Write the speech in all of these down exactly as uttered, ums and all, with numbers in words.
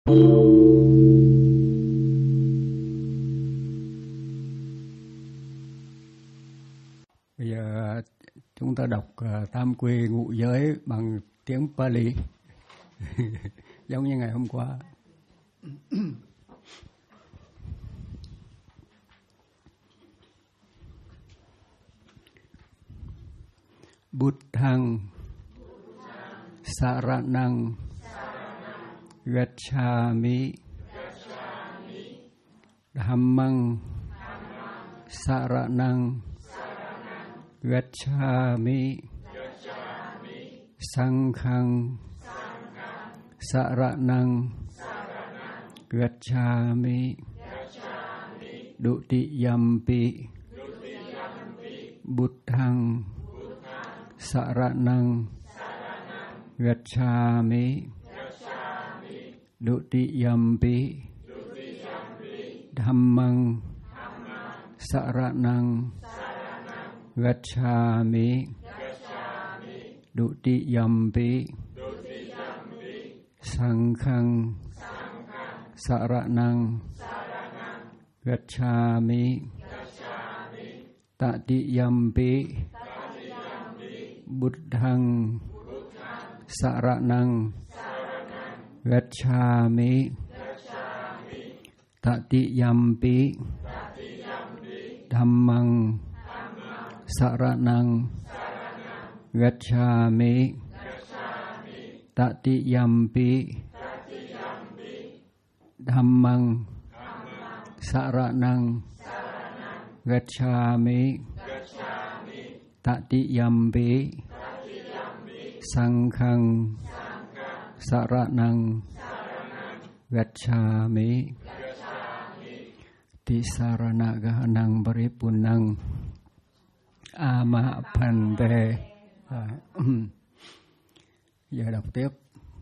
Bây giờ chúng ta đọc uh, tam quy ngũ giới bằng tiếng Pali giống như ngày hôm qua. Buddhang saranang gacchami dhammang saranang gacchami sanghang saranang gacchami dutiyampi buddhang saranang gacchami dutiyampi dhammang saranang gacchami dutiyampi sanghang saranang gacchami tatiyampi buddhang saranang gacchami tatiyampi dhammang saranang gacchami tatiyampi dhammang saranang gacchami tatiyampi sanghang saranang gacchami tisarana gahanang paripunnang ama phante. Giờ đọc tiếp.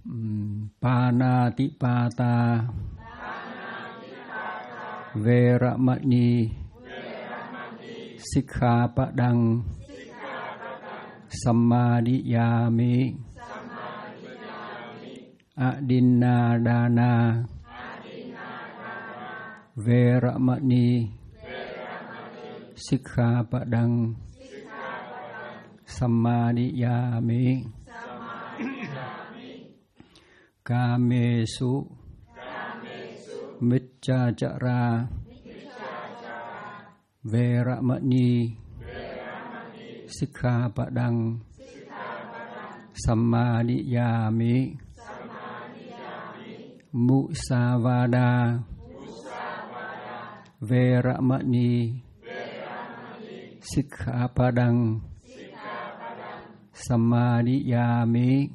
Panatipata Veramani Sikkhapadang Samadhiyami Adinadana Veramani Sikkhapadang Samadhiyami Kamesu Micchachara Veramani Sikkhapadang Samadhiyami Musavada Veramani Sikkhapadang Samadhiyami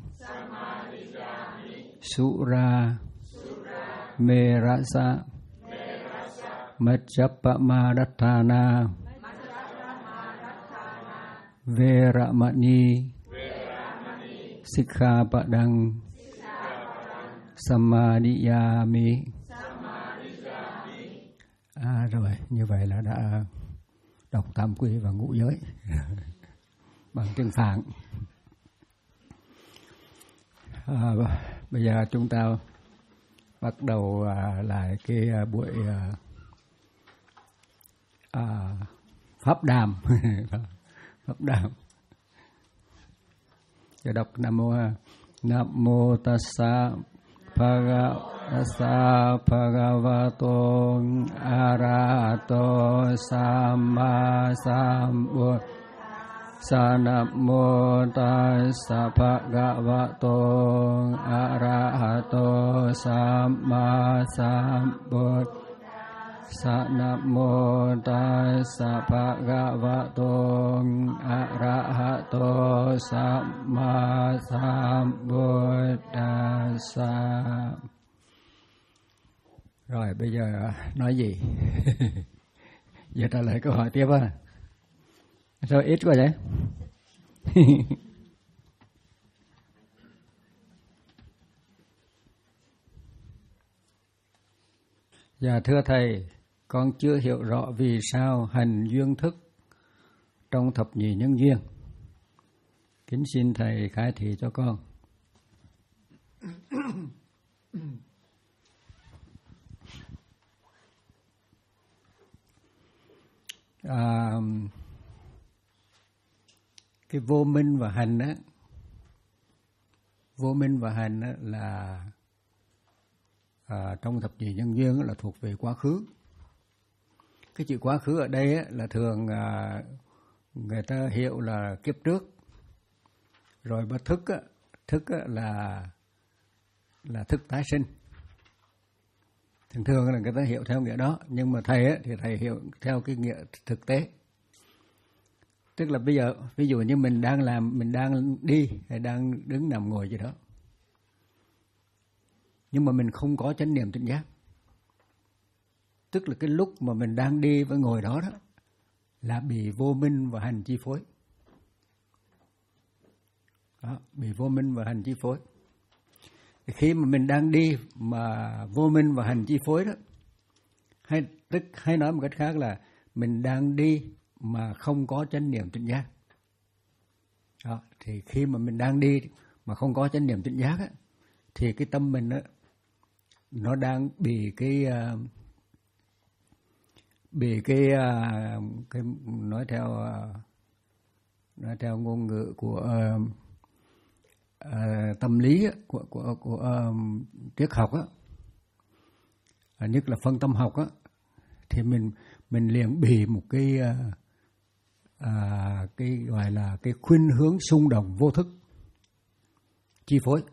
Sura Merasa Majjapamadatthana Veramani Sikkhapadang Samadhiyami. À, rồi, như vậy là đã đọc tam quy và ngũ giới bằng tiếng Phạn. À, bây giờ chúng ta bắt đầu à, lại cái à, buổi à, à, pháp đàm. Pháp đàm. Giờ đọc Nam Mô Nam Mô Tassa Bhagavata Bhagavato Arahato Samma Sambuddhassa. Nam Mô Tassa Bhagavato Arahato Samma Sambuddhassa. Nam Mô Tassa Bhagavato Arahato Samma Sambuddhassa. Rồi bây giờ nói gì? Giờ trả lời câu hỏi tiếp á. Sao ít quá vậy? Dạ thưa Thầy, con chưa hiểu rõ vì sao hành duyên thức trong thập nhị nhân duyên. Kính xin Thầy khai thị cho con. à, cái vô minh và hành á, vô minh và hành á là à, trong thập nhị nhân duyên là thuộc về quá khứ. Cái chữ quá khứ ở đây á, là thường à, người ta hiểu là kiếp trước. Rồi bất thức á, thức á, là là thức tái sinh. Thường thường là người ta hiểu theo nghĩa đó, nhưng mà thầy á, thì thầy hiểu theo cái nghĩa thực tế. Tức là bây giờ ví dụ như mình đang làm, mình đang đi hay đang đứng nằm ngồi gì đó, nhưng mà mình không có chánh niệm tỉnh giác. Tức là cái lúc mà mình đang đi và ngồi đó đó là bị vô minh và hành chi phối. Đó, bị vô minh và hành chi phối. Khi mà mình đang đi mà vô minh và hành chi phối đó, hay tức hay nói một cách khác là mình đang đi mà không có chánh niệm tỉnh giác. Đó, thì khi mà mình đang đi mà không có chánh niệm tỉnh giác á, thì cái tâm mình á, nó đang bị cái uh, bị cái, uh, cái nói theo uh, nói theo ngôn ngữ của uh, uh, tâm lý á, của của của uh, triết học á, uh, nhất là phân tâm học á, thì mình mình liền bị một cái uh, uh, cái gọi là cái khuynh hướng xung động vô thức chi phối.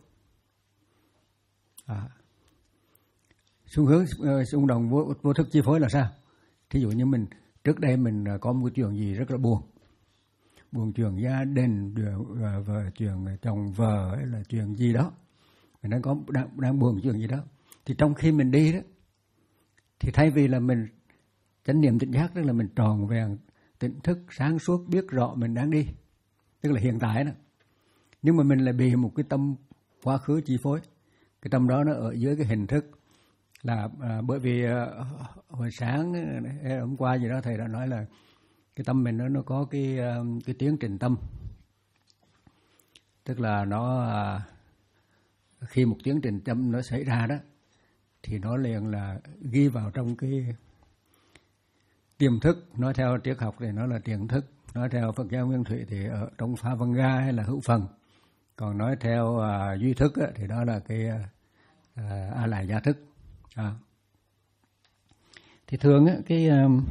À, xu hướng uh, xung động vô, vô thức chi phối là sao? Thí dụ như mình trước đây mình có một cái chuyện gì rất là buồn, buồn chuyện gia đình, vợ chuyện chồng vợ hay là chuyện gì đó, mình đang có đang, đang buồn chuyện gì đó, thì trong khi mình đi đó, thì thay vì là mình chánh niệm tỉnh giác, tức là mình tròn vẹn tỉnh thức sáng suốt biết rõ mình đang đi, tức là hiện tại đó, nhưng mà mình lại bị một cái tâm quá khứ chi phối. Cái tâm đó nó ở dưới cái hình thức là à, bởi vì à, hồi sáng hôm qua gì đó thầy đã nói là cái tâm mình nó nó có cái cái tiến trình tâm, tức là nó à, khi một tiến trình tâm nó xảy ra đó thì nó liền là ghi vào trong cái tiềm thức. Nói theo triết học thì nó là tiềm thức, nói theo Phật giáo Nguyên Thủy thì ở trong Phá Văn Ga hay là hữu phần, còn nói theo à, duy thức á, thì đó là cái à, a lại gia thức. À. Thì thường á, cái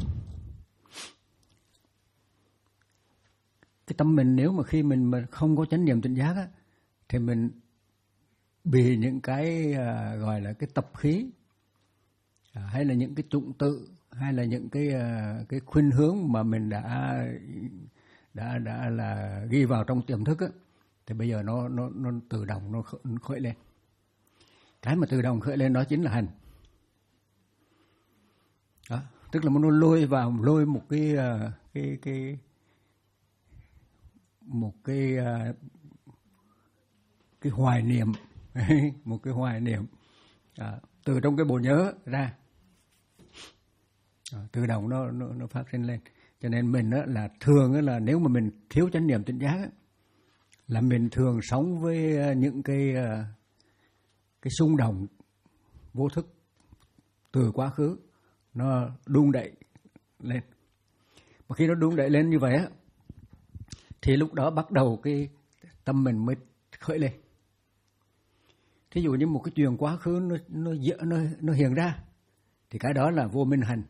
cái tâm mình nếu mà khi mình mà không có chánh niệm tỉnh giác á, thì mình bị những cái à, gọi là cái tập khí à, hay là những cái chủng tự hay là những cái à, cái khuynh hướng mà mình đã đã đã là ghi vào trong tiềm thức á, thì bây giờ nó nó nó tự động nó khởi lên. Cái mà tự động khởi lên đó chính là hành. Đó, tức là nó lôi vào lôi một cái cái cái một cái cái hoài niệm một cái hoài niệm à, từ trong cái bộ nhớ ra, à, tự động nó nó nó phát sinh lên. Cho nên mình á, là thường á, là nếu mà mình thiếu chánh niệm tỉnh giác á, là mình thường sống với những cái cái xung động vô thức từ quá khứ nó đung đẩy lên. Mà khi nó đung đẩy lên như vậy á, thì lúc đó bắt đầu cái tâm mình mới khởi lên. Thí dụ như một cái chuyện quá khứ nó nó nó nó hiện ra thì cái đó là vô minh hành.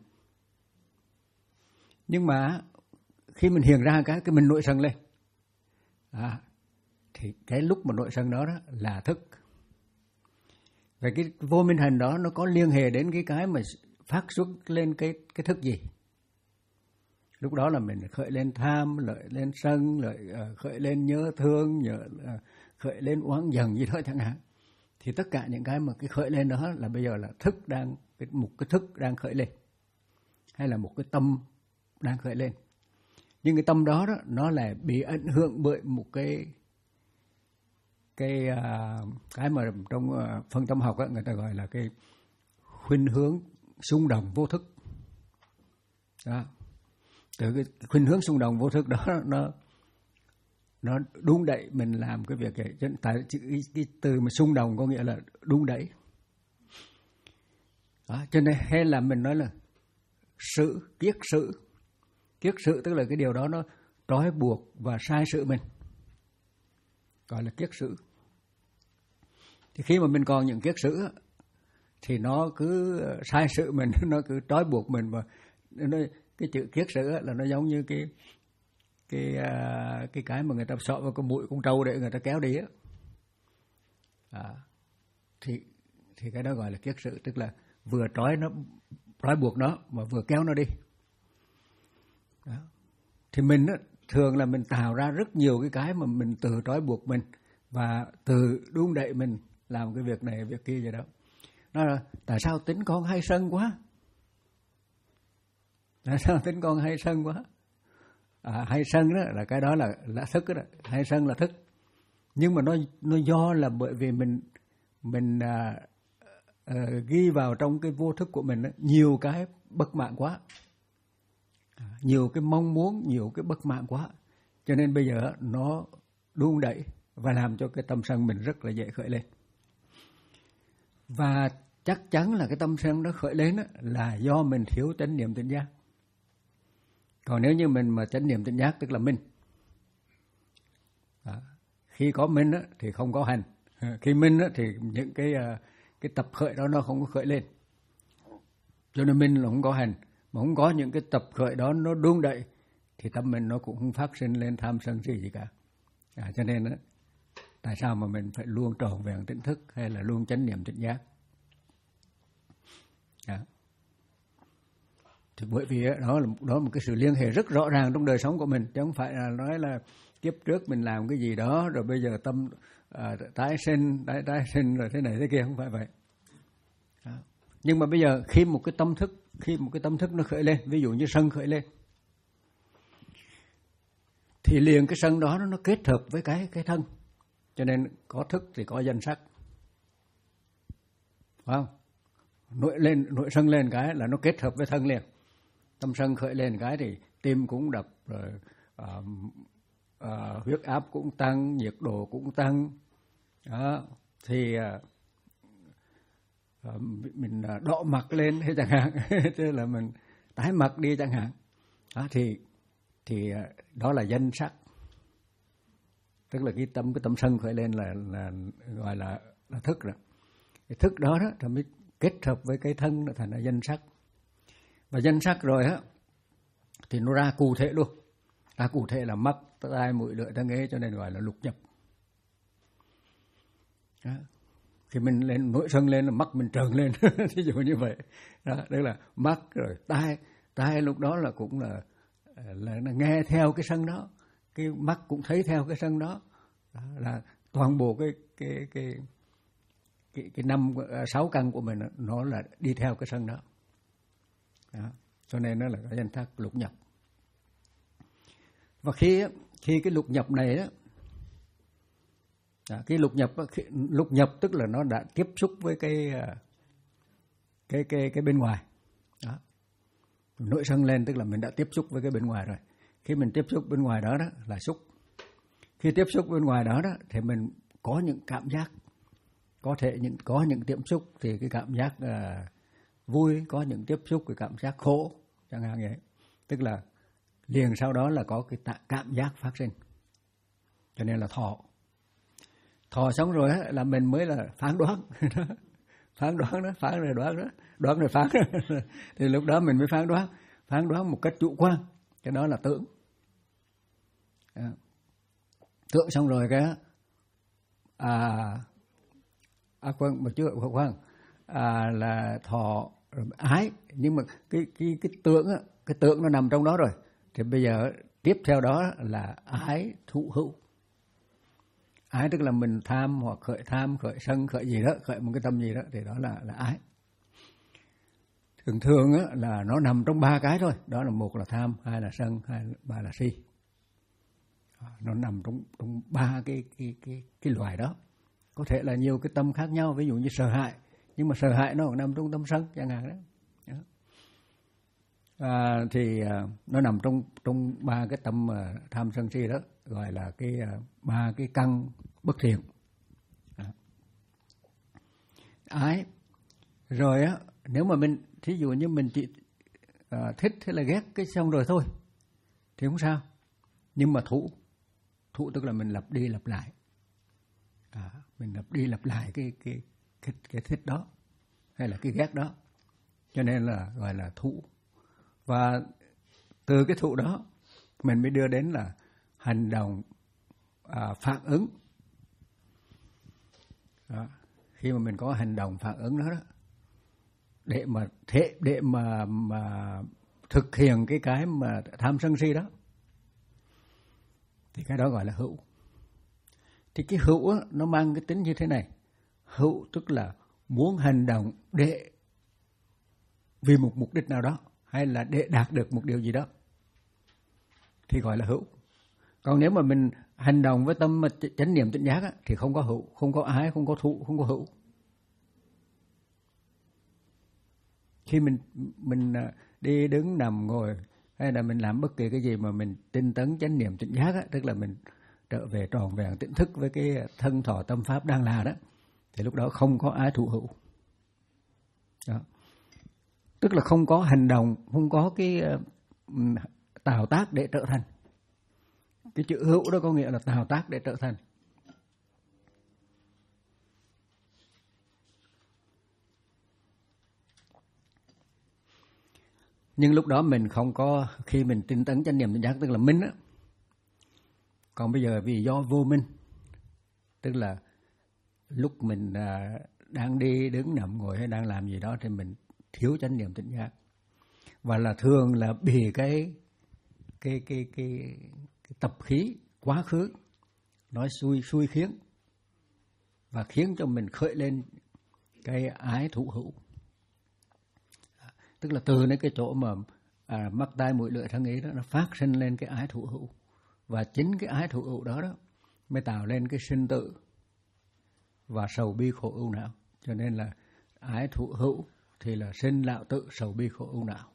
Nhưng mà khi mình hiện ra cái cái mình nổi sân lên, à, thì cái lúc mà nổi sân đó, đó là thức. Vậy cái vô minh hành đó nó có liên hệ đến cái cái mà phát xuất lên cái cái thức gì? Lúc đó là mình khởi lên tham, lợi lên sân, lợi uh, khởi lên nhớ thương, nhớ, uh, khởi lên oán giận gì đó chẳng hạn. Thì tất cả những cái mà cái khởi lên đó là bây giờ là thức đang cái, một cái thức đang khởi lên, hay là một cái tâm đang khởi lên. Nhưng cái tâm đó, đó nó lại bị ảnh hưởng bởi một cái cái uh, cái mà trong uh, phân tâm học á, người ta gọi là cái khuynh hướng xung động vô thức. Đó. Từ cái khuynh hướng xung động vô thức đó nó nó đung đẩy mình làm cái việc ấy. Tại cái, cái từ mà xung động có nghĩa là đung đẩy. Đó. Cho nên hay là mình nói là sự kiết sự, Kiết sử tức là cái điều đó nó trói buộc và sai sự mình, gọi là kiết sử. Thì khi mà mình còn những kiết sử thì nó cứ sai sự mình, nó cứ trói buộc mình, và nó, cái chữ kiết sử là nó giống như cái cái cái cái mà người ta sợ vào cái mũi con trâu để người ta kéo đi á. À, thì thì cái đó gọi là kiết sử, tức là vừa trói nó, trói buộc nó mà vừa kéo nó đi. Đó. Thì mình á, thường là mình tạo ra rất nhiều cái cái mà mình tự trói buộc mình và tự đun đẩy mình làm cái việc này việc kia vậy đó. Nó là tại sao tính con hay sân quá? Tại sao tính con hay sân quá? À, hay sân đó là cái đó là là thức đó, hay sân là thức. Nhưng mà nó nó do là bởi vì mình mình à, à, ghi vào trong cái vô thức của mình đó, nhiều cái bất mãn quá, à, nhiều cái mong muốn, nhiều cái bất mãn quá, cho nên bây giờ nó đun đẩy và làm cho cái tâm sân mình rất là dễ khởi lên. Và chắc chắn là cái tâm sân nó khởi lên đó, là do mình thiếu chánh niệm tỉnh giác. Còn nếu như mình mà chánh niệm tỉnh giác tức là minh, à, khi có minh á, thì không có hành. Khi minh á, thì những cái cái tập khởi đó nó không có khởi lên, cho nên minh là không có hành. Mà không có những cái tập khởi đó nó đun đẩy thì tâm mình nó cũng không phát sinh lên tham sân si gì cả. À, cho nên á, tại sao mà mình phải luôn tròn vẹn tỉnh thức hay là luôn chánh niệm tỉnh giác? À. Thì bởi vì đó là đó là một cái sự liên hệ rất rõ ràng trong đời sống của mình, chứ không phải là nói là kiếp trước mình làm cái gì đó rồi bây giờ tâm à, tái sinh, tái tái sinh rồi thế này thế kia, không phải vậy. Đó. Nhưng mà bây giờ khi một cái tâm thức, khi một cái tâm thức nó khởi lên, ví dụ như sân khởi lên, thì liền cái sân đó nó kết hợp với cái cái thân, cho nên có thức thì có danh sắc, phải không? Nội lên, nội sân lên cái là nó kết hợp với thân liền. Tâm sân khởi lên cái thì tim cũng đập, rồi à, à, huyết áp cũng tăng, nhiệt độ cũng tăng. Đó, thì à, à, mình đọ mặt lên thế chẳng hạn, tức là mình tái mặt đi chẳng hạn. Đó, thì thì đó là danh sắc, tức là cái tâm cái tâm sân khởi lên là là gọi là là thức rồi. Cái thức đó đó thì mới kết hợp với cái thân nó thành là danh sắc. Và danh sắc rồi á thì nó ra cụ thể luôn. Ra cụ thể là mắt, tai, mũi, lưỡi, tai, nghe, cho nên gọi là lục nhập. Đó. Khi mình lên nổi sân lên là mắt mình trợn lên, thí dụ như vậy. Đó, đây là mắt rồi tai, tai lúc đó là cũng là, là, là nghe theo cái sân đó, cái mắt cũng thấy theo cái sân đó. Đó là toàn bộ cái cái cái cái cái năm sáu căn của mình nó là đi theo cái sân đó. Đó. Cho nên nó là cái danh sắc lục nhập. Và khi khi cái lục nhập này đó, đó cái lục nhập lục nhập tức là nó đã tiếp xúc với cái cái cái cái bên ngoài. Đó. Nội sân lên tức là mình đã tiếp xúc với cái bên ngoài rồi. Khi mình tiếp xúc bên ngoài đó đó là xúc. Khi tiếp xúc bên ngoài đó đó thì mình có những cảm giác, có thể những có những tiếp xúc thì cái cảm giác uh, vui, có những tiếp xúc cái cảm giác khổ chẳng hạn vậy. Tức là liền sau đó là có cái cảm giác phát sinh, cho nên là thọ. Thọ xong rồi á, là mình mới là phán đoán. Phán đoán đó, phán rồi đoán đó, đoán rồi phán đó. Thì lúc đó mình mới phán đoán, phán đoán một cách chủ quan, cái đó là tưởng. À, tưởng xong rồi cái à, à quên một chút khoan à, là thọ ái, nhưng mà cái cái cái tưởng á, cái tưởng nó nằm trong đó rồi, thì bây giờ tiếp theo đó là ái thụ hữu. Ái tức là mình tham hoặc khởi tham, khởi sân, khởi gì đó, khởi một cái tâm gì đó, thì đó là là ái. Thường thường á, là nó nằm trong ba cái thôi, đó là một là tham, hai là sân, hai ba là si. Nó nằm trong trong ba cái cái cái cái loài đó. Có thể là nhiều cái tâm khác nhau, ví dụ như sợ hãi, nhưng mà sợ hãi nó cũng nằm trong tâm sân chẳng hạn đó. Đó. À, thì à, nó nằm trong trong ba cái tâm à, tham sân si đó, gọi là cái à, ba cái căn bất thiện. Đó. Ái. Rồi á, nếu mà mình thí dụ như mình chỉ à, thích hay là ghét cái xong rồi thôi, thì không sao. Nhưng mà thụ, thụ tức là mình lặp đi lặp lại. À, mình lặp đi lặp lại cái, cái, cái, cái thích đó, hay là cái ghét đó. Cho nên là gọi là thụ. Và từ cái thụ đó, mình mới đưa đến là hành động à, phản ứng. Đó. Khi mà mình có hành động phản ứng đó, đó để mà thế để mà mà thực hiện cái cái mà tham sân si đó, thì cái đó gọi là hữu. Thì cái hữu á, nó mang cái tính như thế này. Hữu tức là muốn hành động để vì một mục đích nào đó, hay là để đạt được một điều gì đó, thì gọi là hữu. Còn nếu mà mình hành động với tâm chánh niệm tỉnh giác á, thì không có hữu, không có ái, không có thụ, không có hữu. Khi mình mình đi đứng nằm ngồi hay là mình làm bất kỳ cái gì mà mình tinh tấn chánh niệm tỉnh giác á, tức là mình trở về tròn vẹn tỉnh thức với cái thân thọ tâm pháp đang là đó, thì lúc đó không có ái thụ hữu. Đó. Tức là không có hành động, không có cái uh, tạo tác để trở thành. Cái chữ hữu đó có nghĩa là tạo tác để trở thành. Nhưng lúc đó mình không có, khi mình tinh tấn chánh niệm tỉnh giác tức là minh á. Còn bây giờ vì do vô minh, tức là lúc mình uh, đang đi đứng nằm ngồi hay đang làm gì đó thì mình thiếu chánh niệm tỉnh giác, và là thường là bị cái cái cái cái, cái tập khí quá khứ nói xui xui khiến, và khiến cho mình khởi lên cái ái thụ hữu. Tức là từ đến cái chỗ mà à, mắt tai mũi lưỡi thân ý đó, nó phát sinh lên cái ái thụ hữu, và chính cái ái thụ hữu đó đó mới tạo lên cái sinh tử và sầu bi khổ ưu não. Cho nên là ái thụ hữu thì là sinh lão tự, sầu bi khổ ưu não.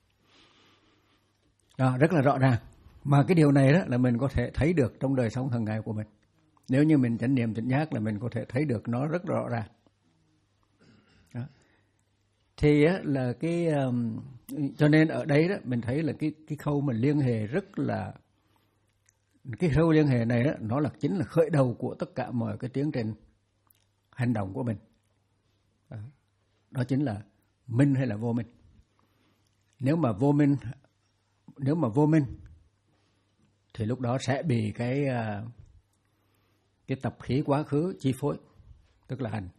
Đó, rất là rõ ràng. Mà cái điều này đó là mình có thể thấy được trong đời sống hàng ngày của mình. Nếu như mình chánh niệm tỉnh giác là mình có thể thấy được nó rất rõ ràng. Đó. Thì á, là cái um, cho nên ở đây đó mình thấy là cái cái khâu mình liên hệ rất là, cái khâu liên hệ này đó, nó là chính là khởi đầu của tất cả mọi cái tiến trình hành động của mình. Đó, đó chính là minh hay là vô minh. Nếu mà vô minh, nếu mà vô minh thì lúc đó sẽ bị cái cái tập khí quá khứ chi phối, tức là hành.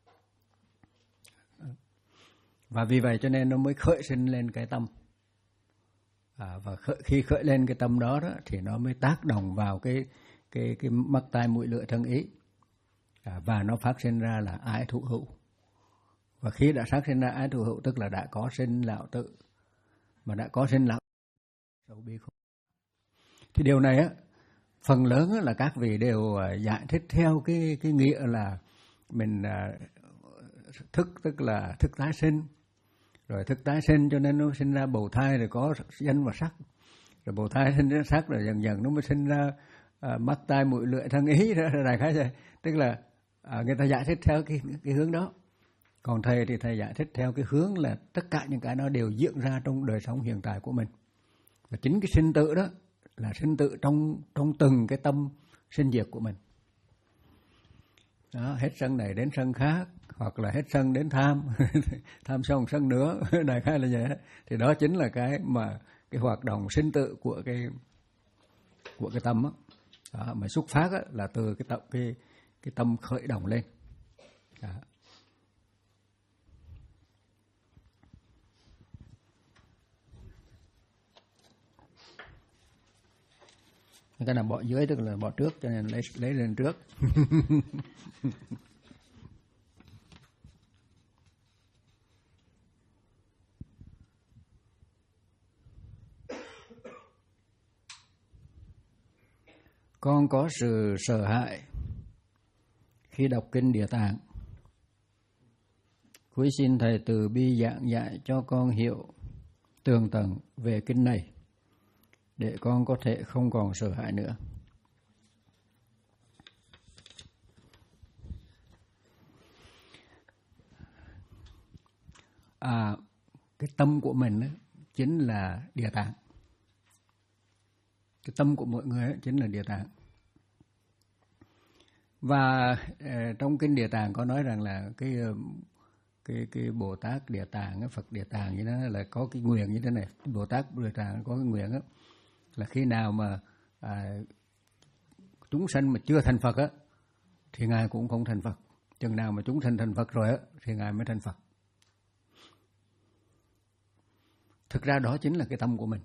Và vì vậy cho nên nó mới khởi sinh lên cái tâm. À, và khởi, khi khởi lên cái tâm đó, đó thì nó mới tác động vào cái cái cái mắt tai mũi lưỡi thân ý. À, và nó phát sinh ra là ái thụ hữu. Và khi đã phát sinh ra ái thụ hữu tức là đã có sinh lão tự. Mà đã có sinh lão sầu bi khổ. Thì điều này á, phần lớn là các vị đều giải thích theo cái cái nghĩa là mình thức tức là thức tái sinh, rồi thức tái sinh cho nên nó sinh ra bào thai rồi có danh và sắc, rồi bào thai sinh ra sắc rồi dần dần nó mới sinh ra à, mắt tai mũi lưỡi thân ý đó, đại khái vậy. Tức là à, người ta giải thích theo cái cái hướng đó. Còn thầy thì thầy giải thích theo cái hướng là tất cả những cái đó đều diễn ra trong đời sống hiện tại của mình. Và chính cái sinh tử đó là sinh tử trong trong từng cái tâm sinh diệt của mình. Đó, hết sân này đến sân khác, hoặc là hết sân đến tham, tham xong sân nữa, đại khái là vậy. Thì đó chính là cái mà cái hoạt động sinh tử của cái của cái tâm đó. Đó, mà xuất phát đó, là từ cái tập cái cái tâm khởi động lên. Đó. Người ta làm bỏ dưới tức là bỏ trước, cho nên lấy lấy lên trước. Con có sự sợ hãi khi đọc kinh Địa Tạng. Cuối xin thầy từ bi giảng dạy cho con hiểu tường tận về kinh này, để con có thể không còn sợ hãi nữa. À, cái tâm của mình đó, chính là Địa Tạng. Cái tâm của mỗi người ấy, chính là Địa Tạng. Và uh, trong kinh Địa Tạng có nói rằng là cái cái cái Bồ Tát Địa Tạng, Phật Địa Tạng như thế là có cái nguyện như thế này. Bồ Tát Địa Tạng có cái nguyện đó, là khi nào mà à, chúng sanh mà chưa thành Phật á, thì Ngài cũng không thành Phật. Chừng nào mà chúng sanh thành Phật rồi á, thì Ngài mới thành Phật. Thực ra đó chính là cái tâm của mình.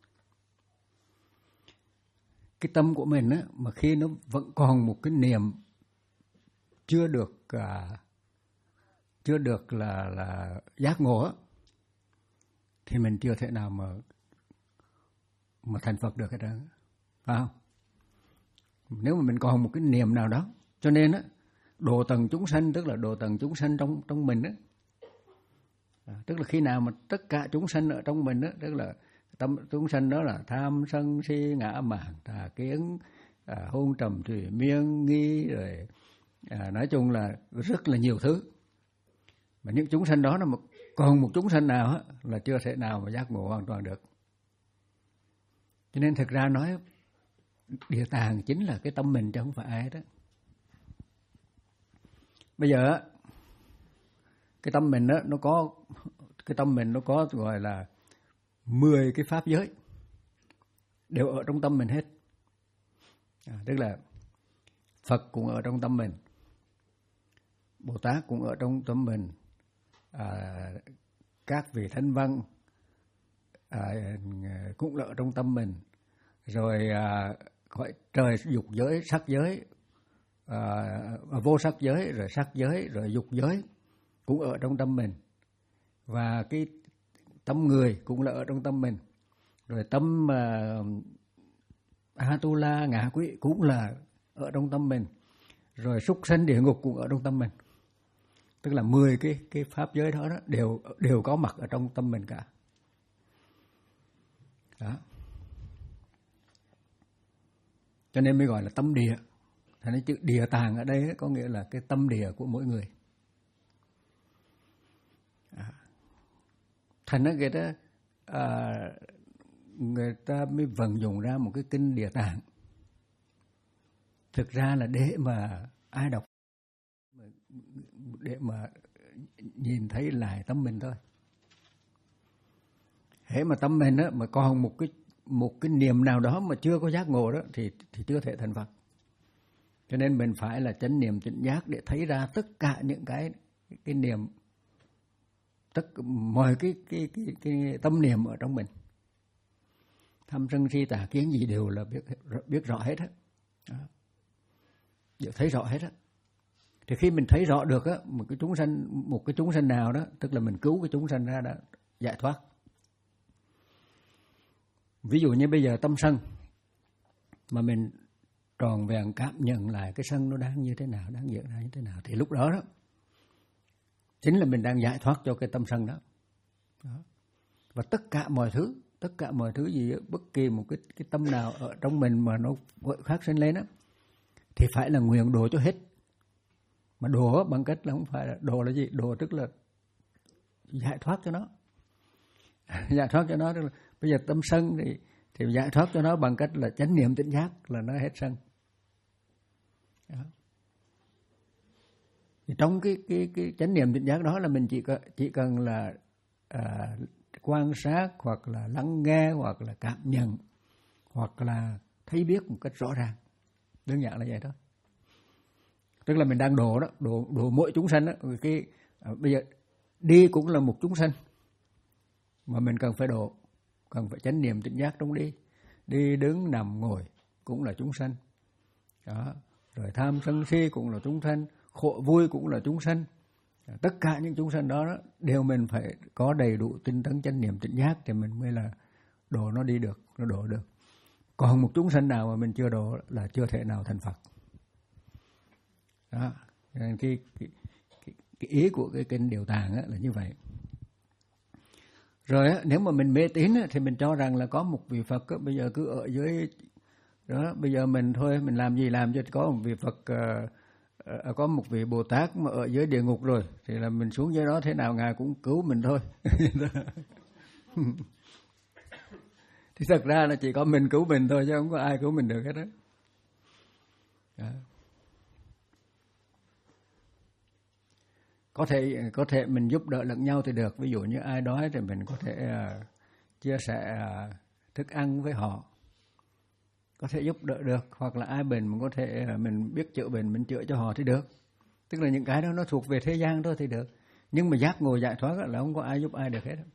Cái tâm của mình á, mà khi nó vẫn còn một cái niềm chưa được à, chưa được là là giác ngộ á, thì mình chưa thể nào mà mà thành Phật được hết trơn, phải không? Nếu mà mình còn một cái niềm nào đó, cho nên á, độ tầng chúng sanh tức là độ tầng chúng sanh trong trong mình á, à, tức là khi nào mà tất cả chúng sanh ở trong mình á, tức là tâm chúng sanh đó là tham sân si ngã mạn tà kiến, à, hôn trầm thủy miên nghi, rồi à, nói chung là rất là nhiều thứ. Mà những chúng sanh đó là một, còn một chúng sanh nào á, là chưa thể nào mà giác ngộ hoàn toàn được. Cho nên thực ra nói Địa Tạng chính là cái tâm mình chứ không phải ai đó. Bây giờ cái tâm mình đó, nó có cái tâm mình nó có gọi là mười cái pháp giới đều ở trong tâm mình hết. À, tức là Phật cũng ở trong tâm mình, Bồ Tát cũng ở trong tâm mình, à, các vị thánh văn à, cũng ở trong tâm mình, rồi à, gọi trời dục giới, sắc giới, à, vô sắc giới, rồi sắc giới, rồi dục giới cũng ở trong tâm mình, và cái tâm người cũng là ở trong tâm mình, rồi tâm uh, Atula ngạ quỷ cũng là ở trong tâm mình, rồi súc sanh địa ngục cũng ở trong tâm mình. Tức là mười cái cái pháp giới đó, đó đều đều có mặt ở trong tâm mình cả. Đó. Cho nên mới gọi là tâm địa. Thành nên chữ Địa Tạng ở đây có nghĩa là cái tâm địa của mỗi người. À. Thành ra người ta à, người ta mới vận dụng ra một cái kinh Địa Tạng. Thực ra là để mà ai đọc, để mà nhìn thấy lại tâm mình thôi. Hễ mà tâm mình á, mà còn một cái một cái niềm nào đó mà chưa có giác ngộ đó thì thì chưa thể thành Phật. Cho nên mình phải là chánh niệm chánh giác để thấy ra tất cả những cái cái niềm, tất mọi cái cái cái cái tâm niệm ở trong mình. Tham sân si tà kiến gì đều là biết biết rõ hết á. Đều thấy rõ hết á. Thì khi mình thấy rõ được á, một cái chúng sanh một cái chúng sanh nào đó, tức là mình cứu cái chúng sanh ra đã giải thoát. Ví dụ như bây giờ tâm sân mà mình tròn vẹn cảm nhận lại cái sân nó đang như thế nào, đang diễn ra như thế nào, thì lúc đó đó chính là mình đang giải thoát cho cái tâm sân đó. Đó. Và tất cả mọi thứ, tất cả mọi thứ gì, bất kỳ một cái cái tâm nào ở trong mình mà nó phát sinh lên đó, thì phải là nguyện độ cho hết. Mà độ bằng cách là không phải là độ là gì? Độ tức là giải thoát cho nó. Giải thoát cho nó tức là bây giờ tâm sân thì thì giải thoát cho nó bằng cách là chánh niệm tỉnh giác là nó hết sân. Đó. Thì trong cái cái cái chánh niệm tỉnh giác đó là mình chỉ cần chỉ cần là à, quan sát hoặc là lắng nghe hoặc là cảm nhận hoặc là thấy biết một cách rõ ràng, đơn giản là vậy thôi. Tức là mình đang độ đó, độ độ mỗi chúng sanh đó. Cái à, bây giờ đi cũng là một chúng sanh mà mình cần phải độ, cần phải chánh niệm tỉnh giác trong đi, đi đứng nằm ngồi cũng là chúng sanh. Đó. Rồi tham sân si cũng là chúng sanh, khổ vui cũng là chúng sanh. Tất cả những chúng sanh đó, đó đều mình phải có đầy đủ tinh tấn chánh niệm tỉnh giác thì mình mới là độ nó đi được, nó độ được. Còn một chúng sanh nào mà mình chưa độ là chưa thể nào thành Phật. Đó. Nên cái, cái, cái, cái ý của cái kinh Địa Tạng là như vậy. Rồi nếu mà mình mê tín thì mình cho rằng là có một vị Phật bây giờ cứ ở dưới đó, bây giờ mình thôi mình làm gì làm cho có một vị Phật, uh, có một vị Bồ Tát mà ở dưới địa ngục rồi thì là mình xuống dưới đó thế nào ngài cũng cứu mình thôi. Thì thật ra là chỉ có mình cứu mình thôi chứ không có ai cứu mình được hết đó. Đó. Có thể có thể mình giúp đỡ lẫn nhau thì được. Ví dụ như ai đói thì mình có thể uh, chia sẻ uh, thức ăn với họ, có thể giúp đỡ được. Hoặc là ai bệnh mình có thể uh, mình biết chữa bệnh mình chữa cho họ thì được. Tức là những cái đó nó thuộc về thế gian thôi thì được. Nhưng mà giác ngộ giải thoát là không có ai giúp ai được hết.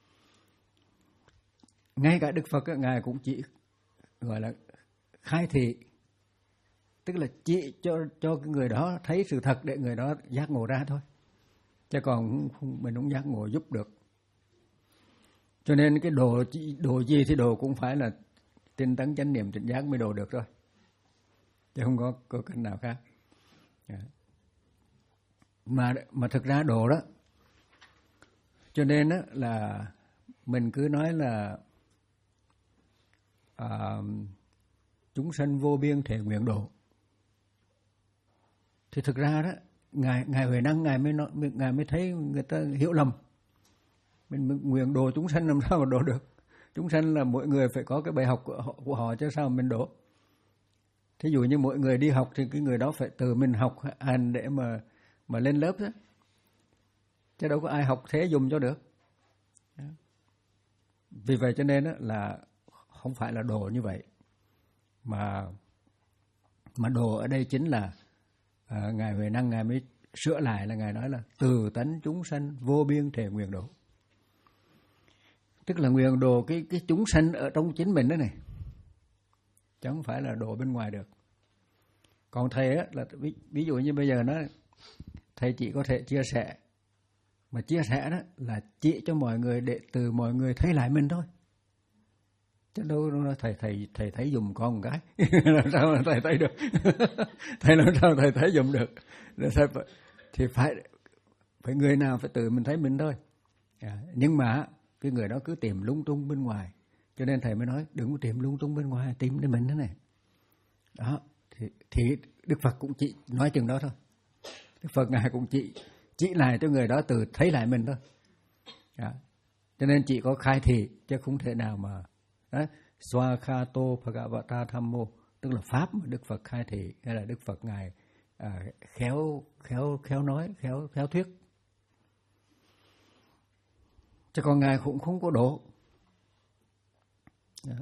Ngay cả Đức Phật Ngài cũng chỉ gọi là khai thị, tức là chỉ cho cho cái người đó thấy sự thật để người đó giác ngộ ra thôi. Chứ còn không, mình không giác ngộ giúp được. Cho nên cái đồ đồ gì thì đồ cũng phải là tinh tấn chánh niệm tỉnh giác mới đồ được thôi. Chứ không có có cách nào khác. Mà mà thực ra đồ đó. Cho nên đó là mình cứ nói là à, chúng sanh vô biên thể nguyện độ. Thì thực ra đó ngài ngài Huệ Năng ngài mới nói, ngài mới thấy người ta hiểu lầm. Mình, mình nguyện độ chúng sanh làm sao mà độ được? Chúng sanh là mỗi người phải có cái bài học của họ, của họ chứ sao mình độ? Thí dụ như mỗi người đi học thì cái người đó phải tự mình học hành để mà mà lên lớp đó. Chứ đâu có ai học thế dùng cho được. Vì vậy cho nên là không phải là độ như vậy. Mà mà độ ở đây chính là à, ngài Huệ Năng ngài mới sửa lại là ngài nói là từ tánh chúng sanh vô biên thể nguyện độ. Tức là nguyện độ cái cái chúng sanh ở trong chính mình đó này, chứ không phải là độ bên ngoài được. Còn thầy á là ví, ví dụ như bây giờ nó thầy chỉ có thể chia sẻ, mà chia sẻ đó là chỉ cho mọi người để từ mọi người thấy lại mình thôi. Chứ đâu thầy thầy thầy thấy dùng con một cái làm sao mà thầy thấy được? Thầy làm sao thầy thấy dùng được? Thì phải phải người nào phải tự mình thấy mình thôi. À, nhưng mà cái người đó cứ tìm lung tung bên ngoài, cho nên thầy mới nói đừng có tìm lung tung bên ngoài, tìm đến mình thế này. Đó thì, thì Đức Phật cũng chỉ nói chừng đó thôi. Đức Phật ngài cũng chỉ chỉ lại cho người đó từ thấy lại mình thôi. À, cho nên chỉ có khai thị chứ không thể nào mà Swakhato Bhagavata Thammo, tức là pháp mà Đức Phật khai thị, hay là Đức Phật ngài à, khéo khéo khéo nói, khéo khéo thuyết. Chứ còn ngài cũng không có độ. Đó.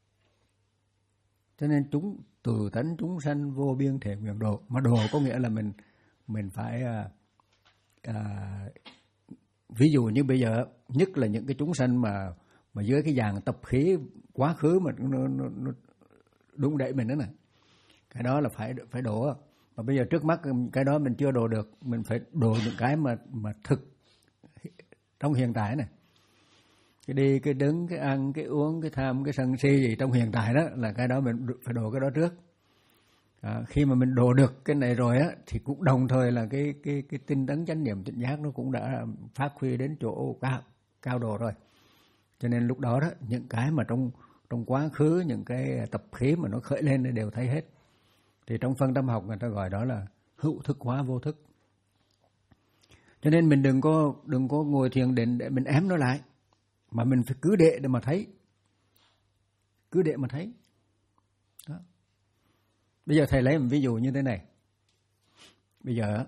Cho nên chúng từ tánh chúng sanh vô biên thể nguyện độ. Mà độ có nghĩa là mình mình phải à, à, ví dụ như bây giờ nhất là những cái chúng sanh mà mà dưới cái dạng tập khí quá khứ mà nó, nó, nó đúng đẩy mình đó nè, cái đó là phải phải độ. Mà bây giờ trước mắt cái đó mình chưa độ được, mình phải độ những cái mà mà thực trong hiện tại này. Cái đi, cái đứng, cái ăn, cái uống, cái tham, cái sân si gì trong hiện tại đó là cái đó mình phải độ cái đó trước. À, khi mà mình độ được cái này rồi á thì cũng đồng thời là cái cái cái tinh tấn chánh niệm tỉnh giác nó cũng đã phát huy đến chỗ cao cao độ rồi. Cho nên lúc đó đó những cái mà trong trong quá khứ, những cái tập khí mà nó khởi lên đều thấy hết. Thì trong phân tâm học người ta gọi đó là hữu thức hóa vô thức. Cho nên mình đừng có đừng có ngồi thiền định để mình ém nó lại, mà mình phải cứ để để mà thấy, cứ để mà thấy. Đó. Bây giờ thầy lấy một ví dụ như thế này. Bây giờ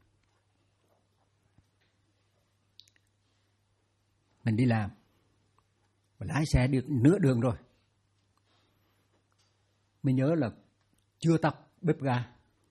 mình đi làm, mình lái xe được nửa đường rồi, mình nhớ là chưa tắt bếp ga.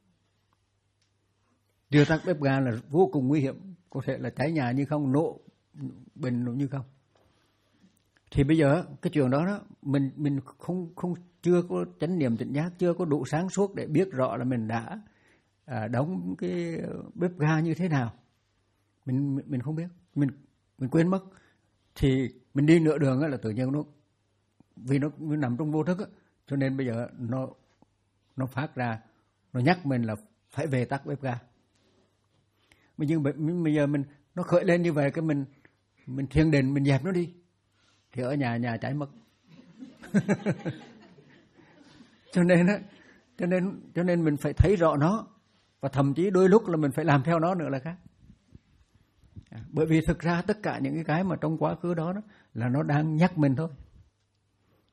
Chưa tắt bếp ga là vô cùng nguy hiểm, có thể là cháy nhà như không, nổ bình như không. Thì bây giờ cái chuyện đó đó mình mình không không chưa có chánh niệm tỉnh giác, chưa có đủ sáng suốt để biết rõ là mình đã à, đóng cái bếp ga như thế nào. Mình mình không biết, mình mình quên mất. Thì mình đi nửa đường là tự nhiên nó vì nó, nó nằm trong vô thức á, cho nên bây giờ nó nó phát ra, nó nhắc mình là phải về tắt bếp ga. Nhưng bây giờ mình nó khởi lên như vậy, cái mình mình thiền định mình dẹp nó đi, thì ở nhà nhà cháy mất. cho nên á, cho nên cho nên mình phải thấy rõ nó, và thậm chí đôi lúc là mình phải làm theo nó nữa là khác. À, bởi vì thực ra tất cả những cái cái mà trong quá khứ đó, đó là nó đang nhắc mình thôi.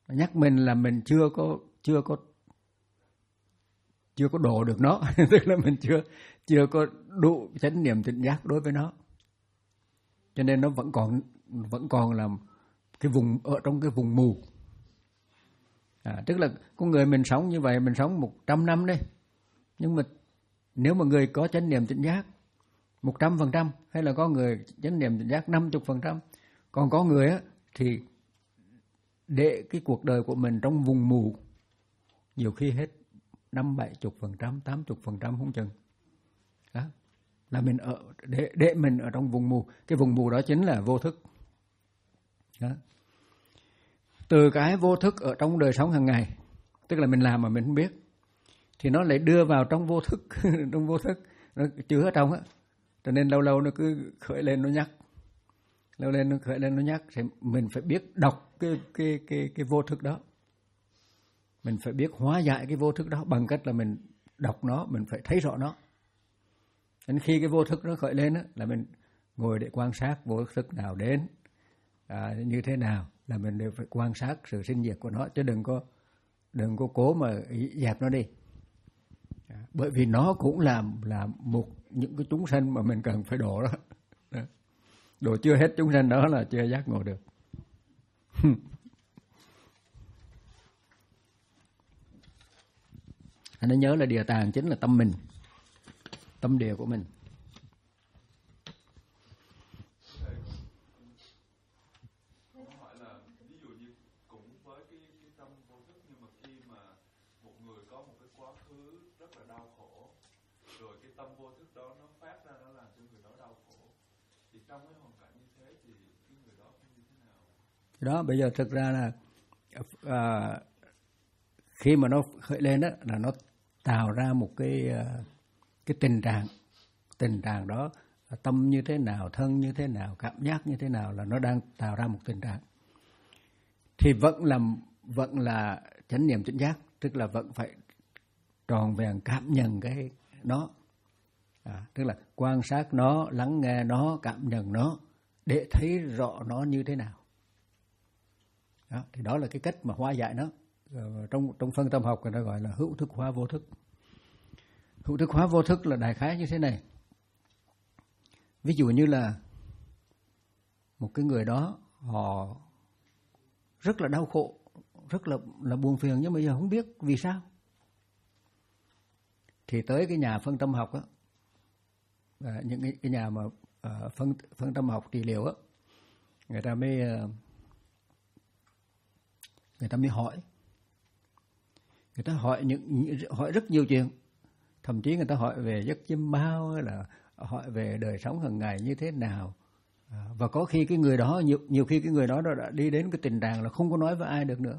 Nó nhắc mình là mình chưa có chưa có chưa có độ được nó, tức là mình chưa chưa có đủ chánh niệm tỉnh giác đối với nó, cho nên nó vẫn còn vẫn còn là cái vùng ở trong cái vùng mù. À, tức là con người mình sống như vậy, mình sống một trăm năm đấy, nhưng mà nếu mà người có chánh niệm tỉnh giác một trăm phần trăm, hay là có người chánh niệm tỉnh giác năm mươi phần trăm, còn có người á thì để cái cuộc đời của mình trong vùng mù, nhiều khi hết năm bảy chục phần trăm, tám chục phần trăm không chừng. Đó là mình ở để để mình ở trong vùng mù. Cái vùng mù đó chính là vô thức. Đó. Từ cái vô thức ở trong đời sống hàng ngày, tức là mình làm mà mình không biết, thì nó lại đưa vào trong vô thức, trong vô thức nó chứa ở trong á, cho nên lâu lâu nó cứ khởi lên nó nhắc, lâu lên nó khởi lên nó nhắc, thì mình phải biết đọc cái cái cái cái vô thức đó, mình phải biết hóa giải cái vô thức đó bằng cách là mình đọc nó, mình phải thấy rõ nó. Đến khi cái vô thức nó khởi lên á, là mình ngồi để quan sát vô thức nào đến, à, như thế nào, là mình đều phải quan sát sự sinh diệt của nó, chứ đừng có đừng có cố mà dẹp nó đi. À, bởi vì nó cũng là là một những cái chúng sanh mà mình cần phải độ đó. Đó. Độ chưa hết chúng sanh đó là chưa giác ngộ được. Anh nhớ là địa tạng chính là tâm mình, tâm địa của mình. Đó, bây giờ thực ra là à, khi mà nó khởi lên đó là nó tạo ra một cái cái tình trạng, tình trạng đó, tâm như thế nào, thân như thế nào, cảm giác như thế nào, là nó đang tạo ra một tình trạng. Thì vẫn là vẫn là chánh niệm tỉnh giác, tức là vẫn phải tròn vẹn cảm nhận cái nó, à, tức là quan sát nó, lắng nghe nó, cảm nhận nó để thấy rõ nó như thế nào. Đó, thì đó là cái cách mà hóa giải nó. Trong trong phân tâm học người ta gọi là hữu thức hóa vô thức. Hữu thức hóa vô thức là đại khái như thế này. Ví dụ như là một cái người đó họ rất là đau khổ, rất là là buồn phiền, nhưng mà giờ không biết vì sao. Thì tới cái nhà phân tâm học á, những cái, cái nhà mà uh, phân phân tâm học trị liệu á, người ta mới uh, người ta mới hỏi, người ta hỏi những hỏi rất nhiều chuyện, thậm chí người ta hỏi về giấc chiêm bao, hay là hỏi về đời sống hàng ngày như thế nào. À, và có khi cái người đó nhiều nhiều khi cái người đó đã đi đến cái tình trạng là không có nói với ai được nữa,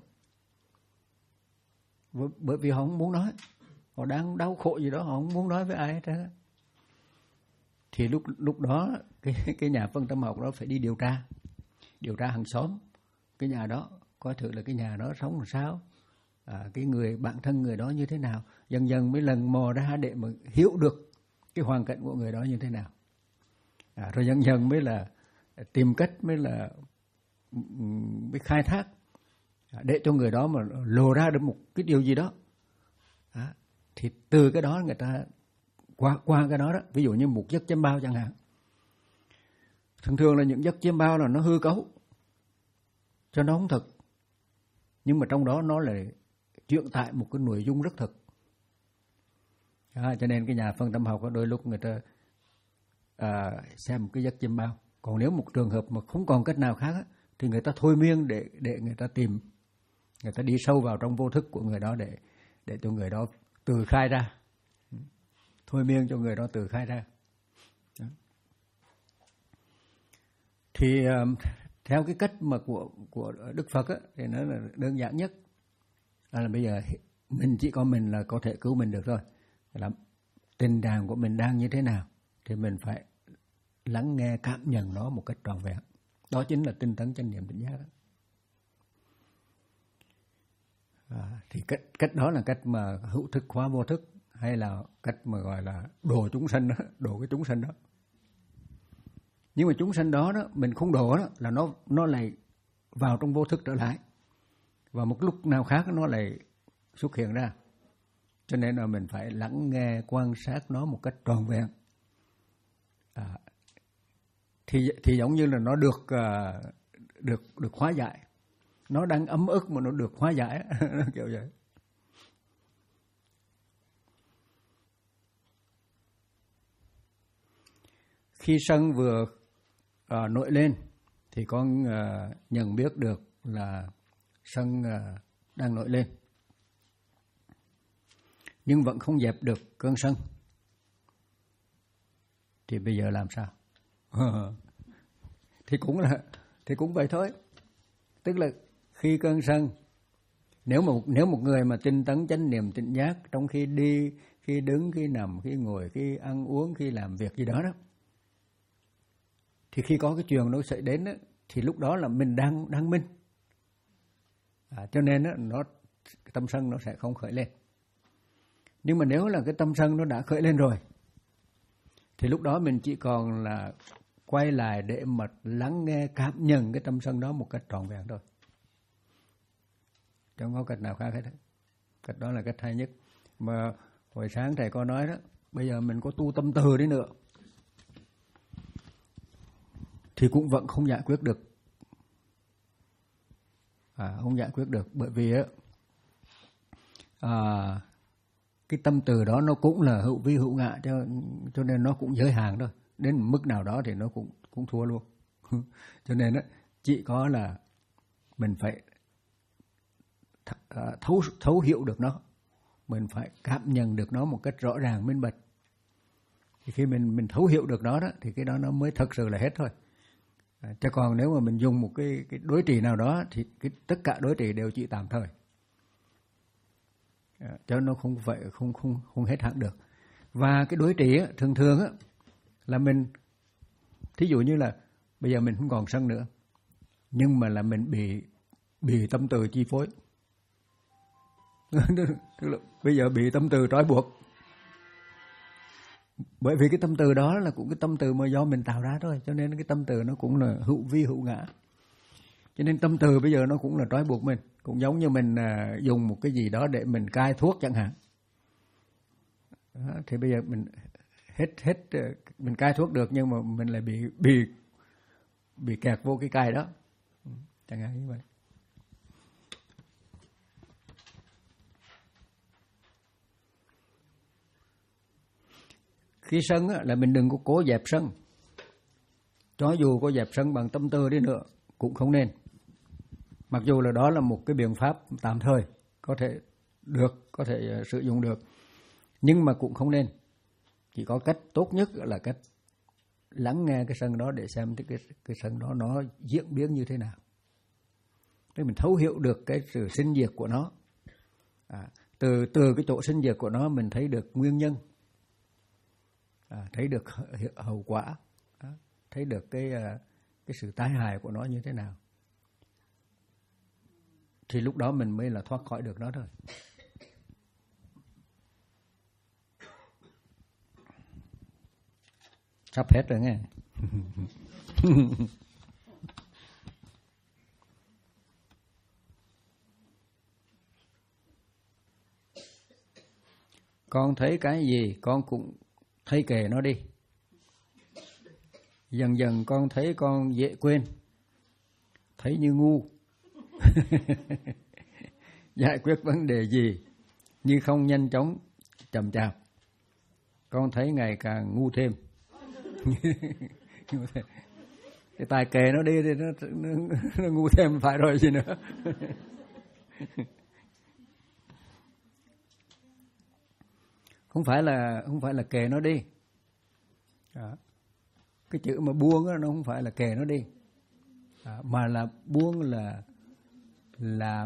bởi vì họ không muốn nói, họ đang đau khổ gì đó, họ không muốn nói với ai hết trơn. Thì lúc lúc đó cái cái nhà phân tâm học đó phải đi điều tra, điều tra hàng xóm cái nhà đó, coi thử là cái nhà đó sống làm sao, à, cái người bạn thân người đó như thế nào, dần dần mới lần mò ra để mà hiểu được cái hoàn cảnh của người đó như thế nào. À, rồi dần dần mới là tìm cách, mới là mới khai thác để cho người đó mà lồ ra được một cái điều gì đó. À, thì từ cái đó người ta qua qua cái đó đó, ví dụ như một giấc chiêm bao chẳng hạn. Thường thường là những giấc chiêm bao là nó hư cấu, cho nó không thực, nhưng mà trong đó nó lại chuyển tải một cái nội dung rất thực. À, cho nên cái nhà phân tâm học đó, đôi lúc người ta à, xem một cái giấc chiêm bao. Còn nếu một trường hợp mà không còn cách nào khác á, thì người ta thôi miên để để người ta tìm, người ta đi sâu vào trong vô thức của người đó để để cho người đó từ khai ra, thôi miên cho người đó từ khai ra. Đó. Thì uh, theo cái cách mà của của Đức Phật á, thì nó là đơn giản nhất, là bây giờ mình chỉ có mình là có thể cứu mình được thôi. Là tình trạng của mình đang như thế nào thì mình phải lắng nghe, cảm nhận nó một cách trọn vẹn. Đó chính là tinh tấn chánh niệm tỉnh giác đó. À, thì cách cách đó là cách mà hữu thức hóa vô thức, hay là cách mà gọi là độ chúng sanh đó, độ cái chúng sanh đó. Nhưng mà chúng sanh đó đó mình không độ đó là nó nó lại vào trong vô thức trở lại. và một lúc nào khác nó lại xuất hiện ra. Cho nên là mình phải lắng nghe, quan sát nó một cách trọn vẹn. À, thì thì giống như là nó được uh, được được hóa giải, nó đang ấm ức mà nó được hóa giải kiểu vậy. Khi sân vừa uh, nổi lên thì con uh, nhận biết được là sân uh, đang nổi lên, nhưng vẫn không dẹp được cơn sân. Thì bây giờ làm sao? thì cũng là thì cũng vậy thôi. Tức là khi cơn sân, nếu mà nếu một người mà tinh tấn chánh niệm tỉnh giác trong khi đi, khi đứng, khi nằm, khi ngồi, khi ăn uống, khi làm việc gì đó đó, thì khi có cái chuyện nó xảy đến đó, thì lúc đó là mình đang đang minh. À, cho nên đó, nó cái tâm sân nó sẽ không khởi lên. Nhưng mà nếu là cái tâm sân nó đã khởi lên rồi, thì lúc đó mình chỉ còn là quay lại để mà lắng nghe, cảm nhận cái tâm sân đó một cách trọn vẹn thôi. Chẳng có cách nào khác hết. Cách đó là cách hay nhất. Mà hồi sáng thầy có nói đó, bây giờ mình có tu tâm từ đi nữa thì cũng vẫn không giải quyết được. À, không giải quyết được bởi vì á, à, cái tâm từ đó nó cũng là hữu vi hữu ngã, cho cho nên nó cũng giới hạn thôi. Đến mức nào đó thì nó cũng cũng thua luôn. Cho nên á, chỉ có là mình phải thấu thấu hiểu được nó, mình phải cảm nhận được nó một cách rõ ràng minh bạch. Thì khi mình mình thấu hiểu được nó đó, thì cái đó nó mới thật sự là hết thôi. À, chứ còn nếu mà mình dùng một cái cái đối trị nào đó thì cái tất cả đối trị đều chỉ tạm thời. À, cho nó không phải không không không hết hạn được. Và cái đối trị á, thường thường á, là mình, thí dụ như là bây giờ mình không còn sân nữa, nhưng mà là mình bị bị tâm từ chi phối. Tức là bây giờ bị tâm từ trói buộc. Bởi vì cái tâm từ đó là cũng cái tâm từ mà do mình tạo ra thôi, cho nên cái tâm từ nó cũng là hữu vi hữu ngã. Cho nên tâm từ bây giờ nó cũng là trói buộc mình, cũng giống như mình à, dùng một cái gì đó để mình cai thuốc chẳng hạn. Đó, thì bây giờ mình hết hết mình cai thuốc được, nhưng mà mình lại bị bị bị kẹt vô cái cai đó, chẳng hạn như vậy. Khi sân á, là mình đừng có cố dẹp sân. Cho dù có dẹp sân bằng tâm từ đi nữa cũng không nên. Mặc dù là đó là một cái biện pháp tạm thời, có thể được, có thể uh, sử dụng được, nhưng mà cũng không nên. Chỉ có cách tốt nhất là cách lắng nghe cái sân đó để xem cái, cái sân đó nó diễn biến như thế nào. Để mình thấu hiểu được cái sự sinh diệt của nó. À, từ, từ cái chỗ sinh diệt của nó mình thấy được nguyên nhân. À, thấy được hậu quả, à, thấy được cái, cái sự tai hại của nó như thế nào. Thì lúc đó mình mới là thoát khỏi được nó thôi. Sắp hết rồi nghe. Con thấy cái gì con cũng thấy kệ nó đi. Dần dần con thấy con dễ quên, thấy như ngu. Giải quyết vấn đề gì như không nhanh chóng, chậm chạp, con thấy ngày càng ngu thêm. Cái tài kệ nó đi thì nó, nó, nó ngu thêm phải rồi gì nữa. Không phải là không phải là kệ nó đi. Đó. Cái chữ mà buông đó, nó không phải là kệ nó đi. Đó. Mà là buông là là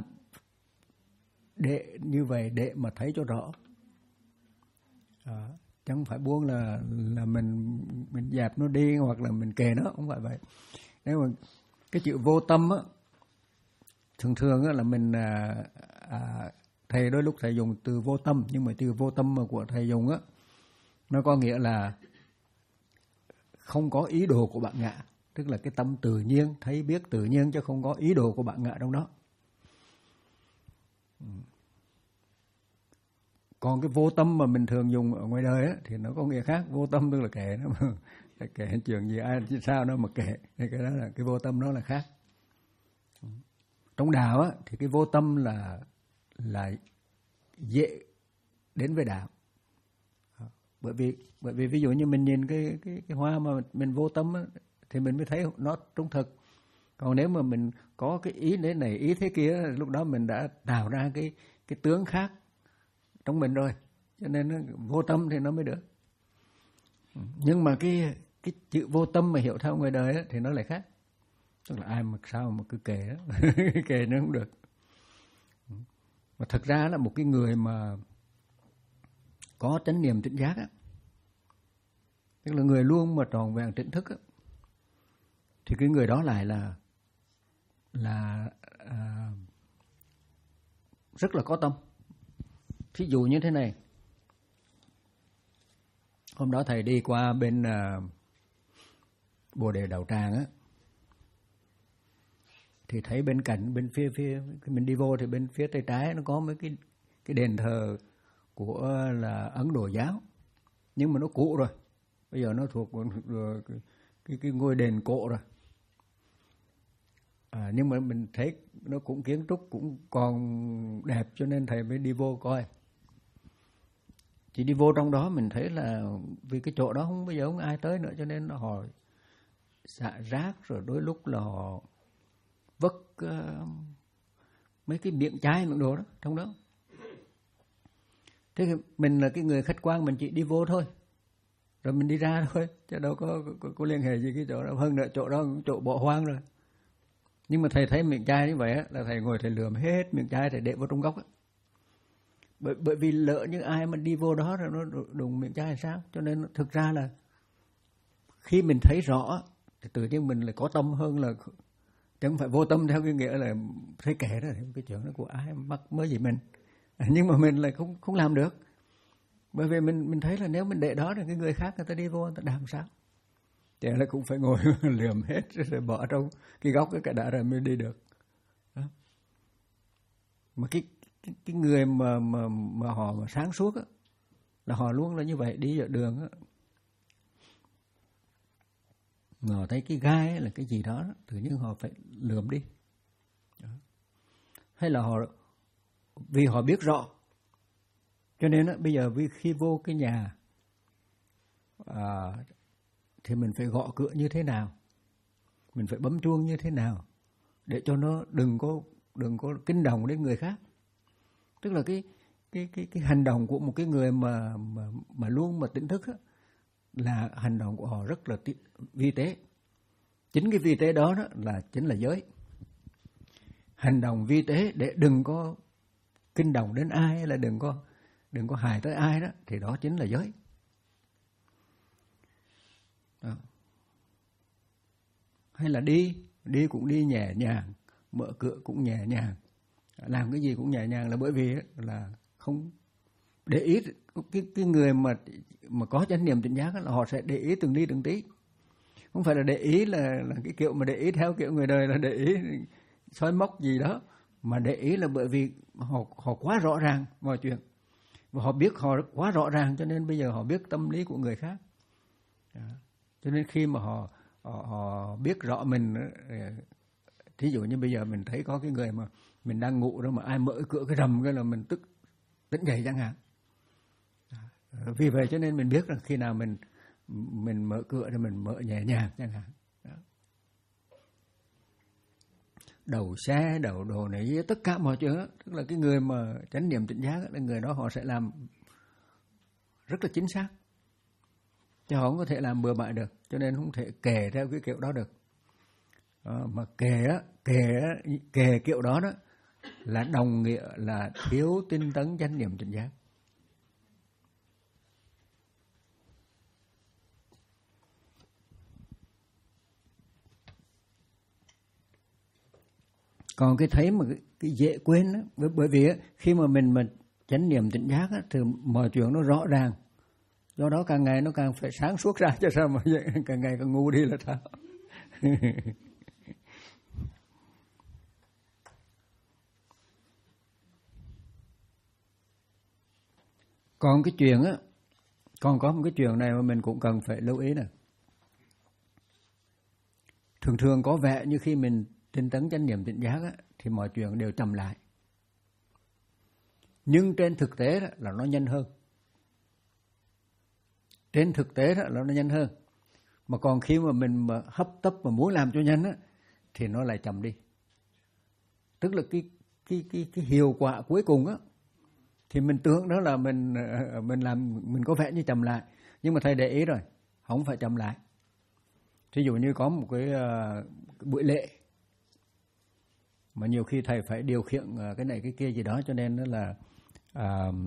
để như vậy để mà thấy cho rõ. Đó. Chứ không phải buông là là mình mình dẹp nó đi hoặc là mình kệ nó, không phải vậy. Nếu mà cái chữ vô tâm á, thường thường á là mình à, à, thầy đôi lúc thầy dùng từ vô tâm, nhưng mà từ vô tâm mà của thầy dùng á, nó có nghĩa là không có ý đồ của bạn ngã, tức là cái tâm tự nhiên, thấy biết tự nhiên chứ không có ý đồ của bạn ngã trong đó. Còn cái vô tâm mà mình thường dùng ở ngoài đời á, thì nó có nghĩa khác. Vô tâm tức là kệ nó mà kệ chuyện gì ai sao nó mà kệ, cái đó là cái vô tâm, đó là khác. Trong đạo á, thì cái vô tâm là là dễ đến với đạo. Bởi vì bởi vì ví dụ như mình nhìn cái cái cái hoa mà mình vô tâm á, thì mình mới thấy nó trung thực. Còn nếu mà mình có cái ý thế này ý thế kia, lúc đó mình đã tạo ra cái cái tướng khác trong mình rồi, cho nên nó, vô tâm thì nó mới được. Nhưng mà cái cái chữ vô tâm mà hiểu theo ngoài đời á, thì nó lại khác. Tức là ai mà sao mà cứ kể đó, kể nó không được. Mà thật ra là một cái người mà có chánh niệm tỉnh giác á, tức là người luôn mà tròn vẹn tỉnh thức á, thì cái người đó lại là là à, rất là có tâm. Thí dụ như thế này, hôm đó thầy đi qua bên à, Bồ Đề Đạo Tràng á, thì thấy bên cạnh bên phía phía mình đi vô thì bên phía tay trái nó có mấy cái cái đền thờ của là Ấn Độ giáo, nhưng mà nó cũ rồi, bây giờ nó thuộc rồi, cái, cái cái ngôi đền cổ rồi. À, nhưng mà mình thấy nó cũng kiến trúc cũng còn đẹp, cho nên thầy mới đi vô coi. Chỉ đi vô trong đó mình thấy là vì cái chỗ đó không bây giờ không ai tới nữa, cho nên họ xả rác, rồi đôi lúc là họ vứt uh, mấy cái miệng chai miệng đồ đó trong đó. Thế mình là cái người khách quan, mình chỉ đi vô thôi, rồi mình đi ra thôi, chứ đâu có, có, có liên hệ gì cái chỗ đó. Hơn nữa chỗ đó chỗ bỏ hoang rồi. Nhưng mà thầy thấy miệng chai như vậy á, là thầy ngồi thầy lườm hết miệng chai, thầy để vào trong góc á. Bởi, bởi vì lỡ như ai mà đi vô đó rồi nó đụng miệng chai là sao? Cho nên thực ra là khi mình thấy rõ thì tự nhiên mình lại có tâm hơn, là chứ không phải vô tâm theo cái nghĩa là thấy kệ đó, cái chuyện đó của ai mắc mới gì mình. Nhưng mà mình lại không không làm được. Bởi vì mình mình thấy là nếu mình để đó thì cái người khác người ta đi vô người ta làm sao? Thì là cũng phải ngồi lườm hết rồi bỏ trong cái góc cái đã rồi mới đi được. Đó. Mà cái cái, cái người mà mà mà họ mà sáng suốt á, là họ luôn là như vậy, đi ở đường á, họ thấy cái gai ấy là cái gì đó, tự nhiên họ phải lườm đi. Đó. Hay là họ vì họ biết rõ, cho nên á, bây giờ khi vô cái nhà à, thì mình phải gõ cửa như thế nào, mình phải bấm chuông như thế nào để cho nó đừng có đừng có kinh động đến người khác. Tức là cái cái cái cái hành động của một cái người mà mà mà luôn mà tỉnh thức á, là hành động của họ rất là vi tế. Chính cái vi tế đó, đó là chính là giới. Hành động vi tế để đừng có kinh động đến ai, hay là đừng có đừng có hại tới ai đó, thì đó chính là giới. Đó. Hay là đi đi cũng đi nhẹ nhàng, mở cửa cũng nhẹ nhàng, làm cái gì cũng nhẹ nhàng, là bởi vì là không để ý. Cái cái người mà mà có chánh niệm tỉnh giác là họ sẽ để ý từng ly từng tí, không phải là để ý là là cái kiểu mà để ý theo kiểu người đời là để ý soi móc gì đó, mà để ý là bởi vì họ họ quá rõ ràng mọi chuyện, và họ biết họ quá rõ ràng, cho nên bây giờ họ biết tâm lý của người khác. Đó. Cho nên khi mà họ họ, họ biết rõ mình, thí dụ như bây giờ mình thấy có cái người mà mình đang ngủ đó, mà ai mở cửa cái rầm cái là mình tức tỉnh dậy chẳng hạn. Vì vậy cho nên mình biết rằng khi nào mình mình mở cửa thì mình mở nhẹ nhàng chẳng hạn. Đó. Đầu xe, đầu đồ này, tất cả mọi chuyện đó, tức là cái người mà chánh niệm tỉnh giác là người đó họ sẽ làm rất là chính xác, chứ họ không có thể làm bừa bãi được, cho nên không thể kể theo cái kiểu đó được. Đó, mà kể á, kể kể kiểu đó đó là đồng nghĩa là thiếu tinh tấn chánh niệm tỉnh giác. Còn cái thấy mà cái, cái dễ quên đó, bởi vì á, khi mà mình mình chánh niệm tỉnh giác á, thì mọi chuyện nó rõ ràng, do đó càng ngày nó càng phải sáng suốt ra, cho sao mà càng ngày càng ngu đi là sao? Còn cái chuyện á, còn có một cái chuyện này mà mình cũng cần phải lưu ý nè. Thường thường có vẻ như khi mình tinh tấn chánh niệm tỉnh giác á, thì mọi chuyện đều chậm lại. Nhưng trên thực tế đó là nó nhanh hơn. Trên thực tế đó là nó nhanh hơn. Mà còn khi mà mình mà hấp tấp mà muốn làm cho nhanh á, thì nó lại chậm đi. Tức là cái cái cái cái hiệu quả cuối cùng á, thì mình tưởng đó là mình mình làm mình có vẻ như chậm lại, nhưng mà thầy để ý rồi, không phải chậm lại. Thí dụ như có một cái, uh, cái buổi lễ mà nhiều khi thầy phải điều khiển uh, cái này cái kia gì đó, cho nên đó là uh,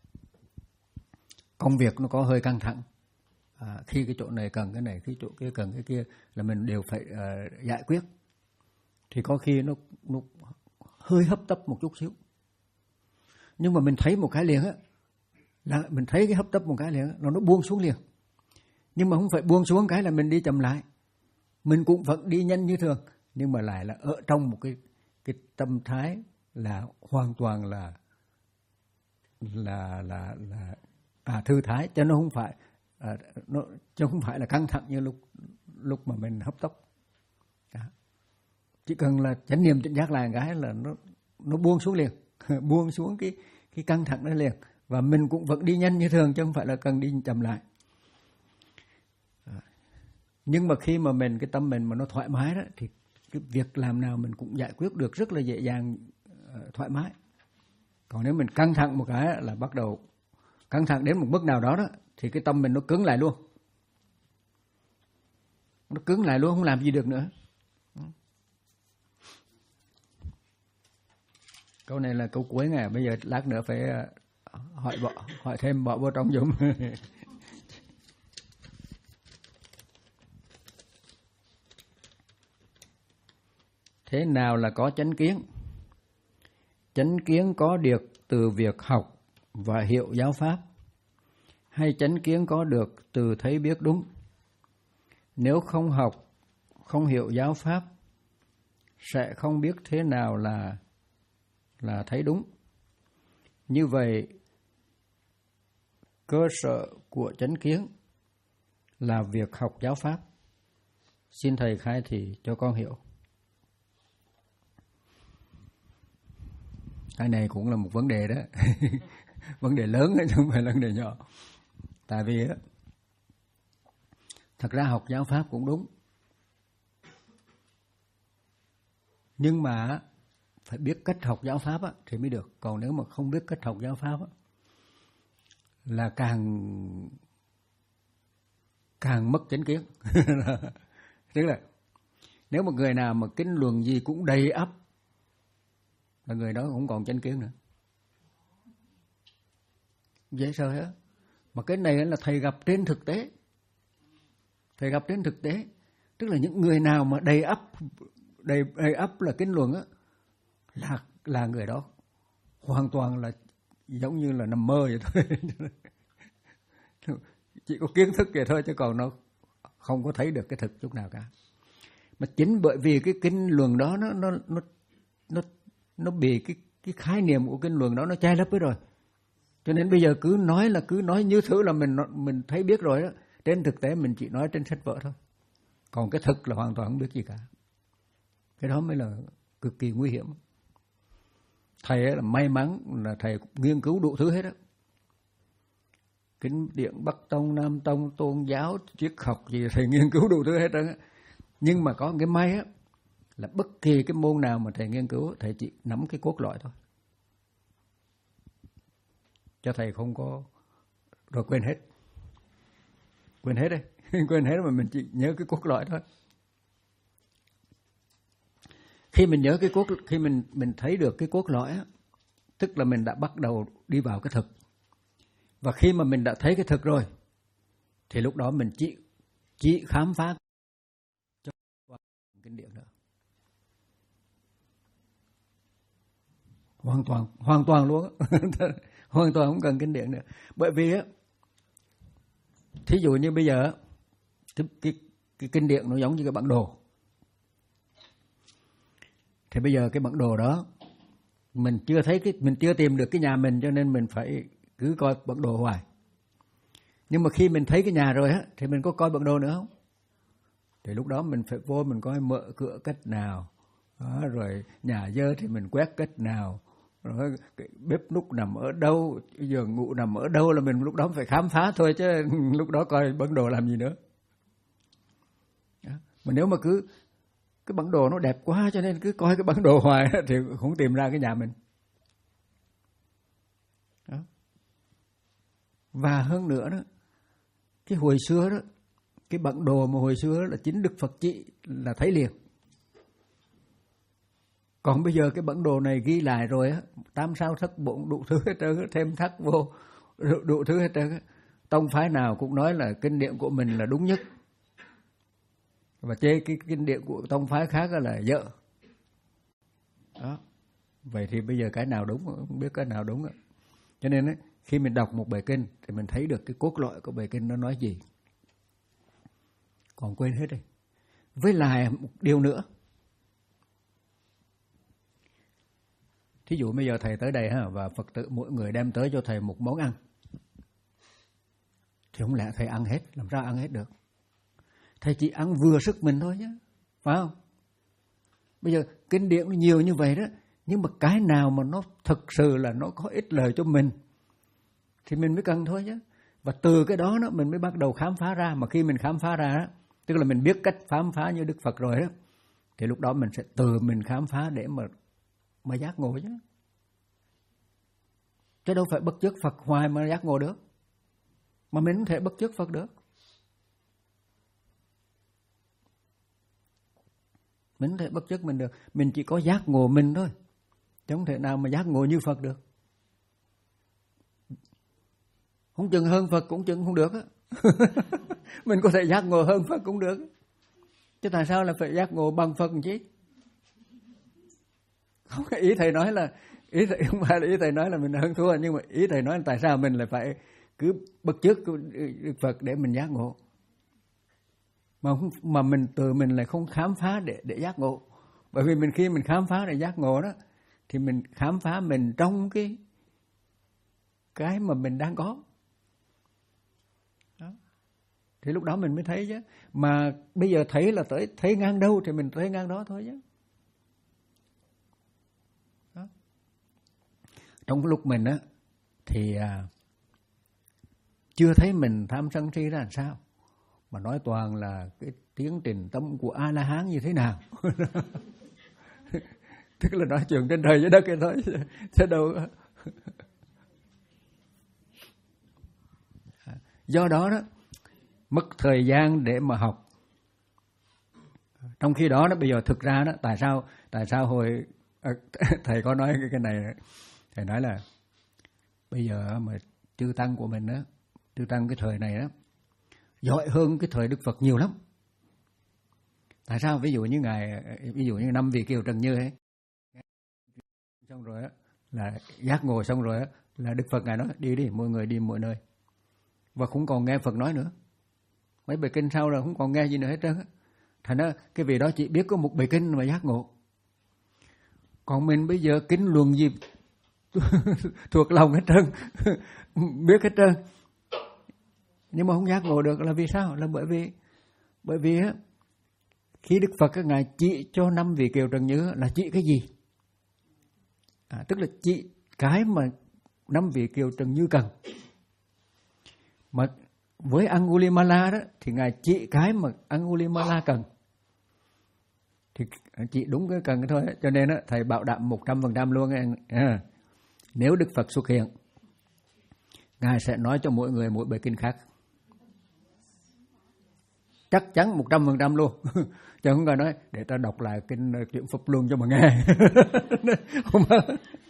công việc nó có hơi căng thẳng. À, khi cái chỗ này cần cái này, khi chỗ kia cần cái kia là mình đều phải uh, giải quyết. Thì có khi nó, nó hơi hấp tấp một chút xíu. Nhưng mà mình thấy một cái liền á, là mình thấy cái hấp tấp một cái liền á, nó nó buông xuống liền. Nhưng mà không phải buông xuống cái là mình đi chậm lại. Mình cũng vẫn đi nhanh như thường, nhưng mà lại là ở trong một cái cái tâm thái là hoàn toàn là là là là à, thư thái, cho nó không phải à, nó chứ không phải là căng thẳng như lúc lúc mà mình hấp tấp. Đó. Chỉ cần là chánh niệm tỉnh giác lại cái là nó nó buông xuống liền, buông xuống cái cái căng thẳng đó liền, và mình cũng vẫn đi nhanh như thường chứ không phải là cần đi chậm lại. Nhưng mà khi mà mình cái tâm mình mà nó thoải mái đó, thì cái việc làm nào mình cũng giải quyết được rất là dễ dàng, uh, thoải mái. Còn nếu mình căng thẳng một cái là bắt đầu căng thẳng đến một mức nào đó đó, thì cái tâm mình nó cứng lại luôn, nó cứng lại luôn, không làm gì được nữa. Câu này là câu cuối nè, bây giờ lát nữa phải hỏi bỏ, hỏi thêm bỏ vô trong dùm. Thế nào là có chánh kiến? Chánh kiến có được từ việc học và hiểu giáo pháp, hay chánh kiến có được từ thấy biết đúng? Nếu không học, không hiểu giáo pháp, sẽ không biết thế nào là là thấy đúng. Như vậy, cơ sở của chánh kiến là việc học giáo pháp. Xin thầy khai thị cho con hiểu. Cái này cũng là một vấn đề đó. Vấn đề lớn chứ không phải là vấn đề nhỏ. Tại vì thật ra học giáo pháp cũng đúng, nhưng mà phải biết cách học giáo pháp á, thì mới được. Còn nếu mà không biết cách học giáo pháp á, là càng càng mất chánh kiến. Tức là nếu một người nào mà kinh luận gì cũng đầy ắp là người đó cũng còn chánh kiến nữa. Dễ sợ hết. Mà cái này là thầy gặp trên thực tế. Thầy gặp trên thực tế. Tức là những người nào mà đầy ắp đầy, đầy ắp là kinh luận á, là, là người đó hoàn toàn là giống như là nằm mơ vậy thôi. Chỉ có kiến thức vậy thôi, chứ còn nó không có thấy được cái thực chút nào cả. Mà chính bởi vì cái kinh luận đó nó nó nó nó nó bị cái cái khái niệm của kinh luận đó nó che lấp hết rồi. Cho nên bây giờ cứ nói là cứ nói như thứ là mình mình thấy biết rồi đó. Trên thực tế mình chỉ nói trên sách vở thôi. Còn cái thực là hoàn toàn không biết gì cả. Cái đó mới là cực kỳ nguy hiểm. Thầy là may mắn là thầy nghiên cứu đủ thứ hết á. Kinh điển Bắc Tông, Nam Tông, tôn giáo, triết học gì thầy nghiên cứu đủ thứ hết đó. Nhưng mà có cái may á, là bất kỳ cái môn nào mà thầy nghiên cứu, thầy chỉ nắm cái cốt lõi thôi. Cho thầy không có rồi quên hết. Quên hết đấy. Quên hết mà mình chỉ nhớ cái cốt lõi thôi. Khi mình nhớ cái cốt, khi mình mình thấy được cái cốt lõi á, tức là mình đã bắt đầu đi vào cái thực. Và khi mà mình đã thấy cái thực rồi, thì lúc đó mình chỉ chỉ khám phá cho kinh điển nữa. Hoàn toàn, hoàn toàn luôn á. Hoàn toàn không cần kinh điển nữa. Bởi vì á, thí dụ như bây giờ cái, cái, cái kinh điển nó giống như cái bản đồ. Thì bây giờ cái bản đồ đó mình chưa thấy cái mình chưa tìm được cái nhà mình, cho nên mình phải cứ coi bản đồ hoài. Nhưng mà khi mình thấy cái nhà rồi á, thì mình có coi bản đồ nữa không? Thì lúc đó mình phải vô mình coi mở cửa cách nào, đó, rồi nhà dơ thì mình quét cách nào, rồi cái bếp núc nằm ở đâu, giường ngủ nằm ở đâu là mình lúc đó phải khám phá thôi, chứ lúc đó coi bản đồ làm gì nữa. Đó. Mà nếu mà cứ cái bản đồ nó đẹp quá cho nên cứ coi cái bản đồ hoài thì không tìm ra cái nhà mình. Đó. Và hơn nữa đó, cái hồi xưa đó, cái bản đồ mà hồi xưa là chính Đức Phật chỉ là thấy liền. Còn bây giờ cái bản đồ này ghi lại rồi á, tam sao thất bổn đủ thứ hết trơn, thêm thắt vô đủ, đủ thứ hết trơn. Tông phái nào cũng nói là kinh điển của mình là đúng nhất, và chê cái kinh điển của tông phái khác là dở. Đó. Vậy thì bây giờ cái nào đúng, không biết cái nào đúng. Cho nên ấy, khi mình đọc một bài kinh thì mình thấy được cái cốt lõi của bài kinh nó nói gì. Còn quên hết rồi. Với lại một điều nữa. Thí dụ bây giờ thầy tới đây ha, và Phật tử mỗi người đem tới cho thầy một món ăn, thì không lẽ thầy ăn hết, làm sao ăn hết được? Thầy chỉ ăn vừa sức mình thôi chứ, phải không? Bây giờ kinh điển nhiều như vậy đó, nhưng mà cái nào mà nó thực sự là nó có ích lợi cho mình thì mình mới cần thôi chứ. Và từ cái đó, đó mình mới bắt đầu khám phá ra. Mà khi mình khám phá ra đó, tức là mình biết cách khám phá như Đức Phật rồi đó, thì lúc đó mình sẽ từ mình khám phá để mà mà giác ngộ chứ. Chứ đâu phải bất chước Phật hoài mà giác ngộ được. Mà mình không thể bất chước Phật được. Mình không thể bất chước mình được. Mình chỉ có giác ngộ mình thôi, chứ không thể nào mà giác ngộ như Phật được. Không chừng hơn Phật cũng chừng không được á. Mình có thể giác ngộ hơn Phật cũng được. Chứ tại sao là phải giác ngộ bằng Phật chứ? Không, ý thầy nói là ý thầy không phải là ý thầy nói là mình hơn thua, nhưng mà ý thầy nói là tại sao mình lại phải cứ bất chước Đức Phật để mình giác ngộ, mà không, mà mình từ mình lại không khám phá để để giác ngộ. Bởi vì mình khi mình khám phá để giác ngộ đó, thì mình khám phá mình trong cái cái mà mình đang có. Đó. Thì lúc đó mình mới thấy chứ. Mà bây giờ thấy là tới thấy ngang đâu thì mình thấy ngang đó thôi chứ. Đó. Trong lúc mình á thì à, chưa thấy mình tham sân si ra làm sao, mà nói toàn là cái tiến trình tâm của A-la-hán như thế nào. Tức là nói chuyện trên trời dưới đất cái thôi, chứ đâu. Do đó đó, mất thời gian để mà học. Trong khi đó đó bây giờ thực ra đó, tại sao tại sao hồi à, thầy có nói cái cái này, thầy nói là bây giờ mà chư tăng của mình đó, chư tăng cái thời này đó giỏi hơn cái thời Đức Phật nhiều lắm. Tại sao? Ví dụ như ngài, ví dụ như năm vị Kiều Trần Như ấy, xong rồi á là giác ngộ xong rồi á là Đức Phật ngài nói đi đi, mọi người đi mọi nơi, và không còn nghe Phật nói nữa. Mấy bài kinh sau là không còn nghe gì nữa hết trơn á. Thành ra cái vị đó chỉ biết có một bài kinh mà giác ngộ. Còn mình bây giờ kinh luận gì thuộc lòng hết trơn, biết hết trơn, nhưng mà không giác ngộ được là vì sao? Là bởi vì bởi vì á, khi Đức Phật các ngài chỉ cho năm vị Kiều Trần Như là chỉ cái gì? À, tức là chỉ cái mà năm vị Kiều Trần Như cần. Mà với Angulimala đó thì ngài chỉ cái mà Angulimala cần, thì chỉ đúng cái cần cái thôi. Cho nên đó, thầy bảo đảm một trăm phần trăm luôn. À, nếu Đức Phật xuất hiện, ngài sẽ nói cho mỗi người mỗi bài kinh khác, chắc chắn một trăm phần trăm luôn. Chứ không có nói để ta đọc lại kinh Chuyển Pháp Luân cho mà nghe. không, bao,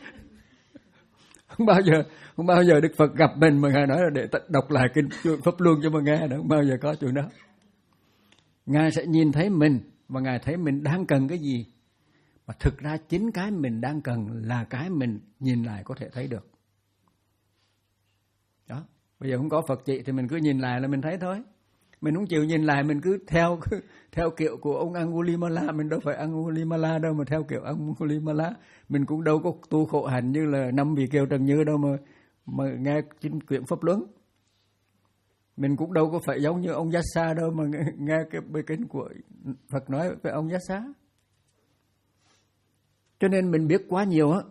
không bao giờ không bao giờ Đức Phật gặp mình mà ngài nói là để ta đọc lại kinh Chuyển Pháp Luân cho mà nghe nữa. Không bao giờ có chuyện đó. Ngài sẽ nhìn thấy mình và ngài thấy mình đang cần cái gì, mà thực ra chính cái mình đang cần là cái mình nhìn lại có thể thấy được. Đó. Bây giờ không có Phật trị thì mình cứ nhìn lại là mình thấy thôi. Mình không chịu nhìn lại, mình cứ theo theo kiểu của ông Angulimala. Mình đâu phải Angulimala đâu mà theo kiểu Angulimala. Mình cũng đâu có tu khổ hạnh như là năm vị Kiều Trần Như đâu mà mà nghe kinh quyển Pháp Luân. Mình cũng đâu có phải giống như ông Giác Xa đâu mà nghe, nghe cái bài kinh của Phật nói về ông Giác Xa. Cho nên mình biết quá nhiều á.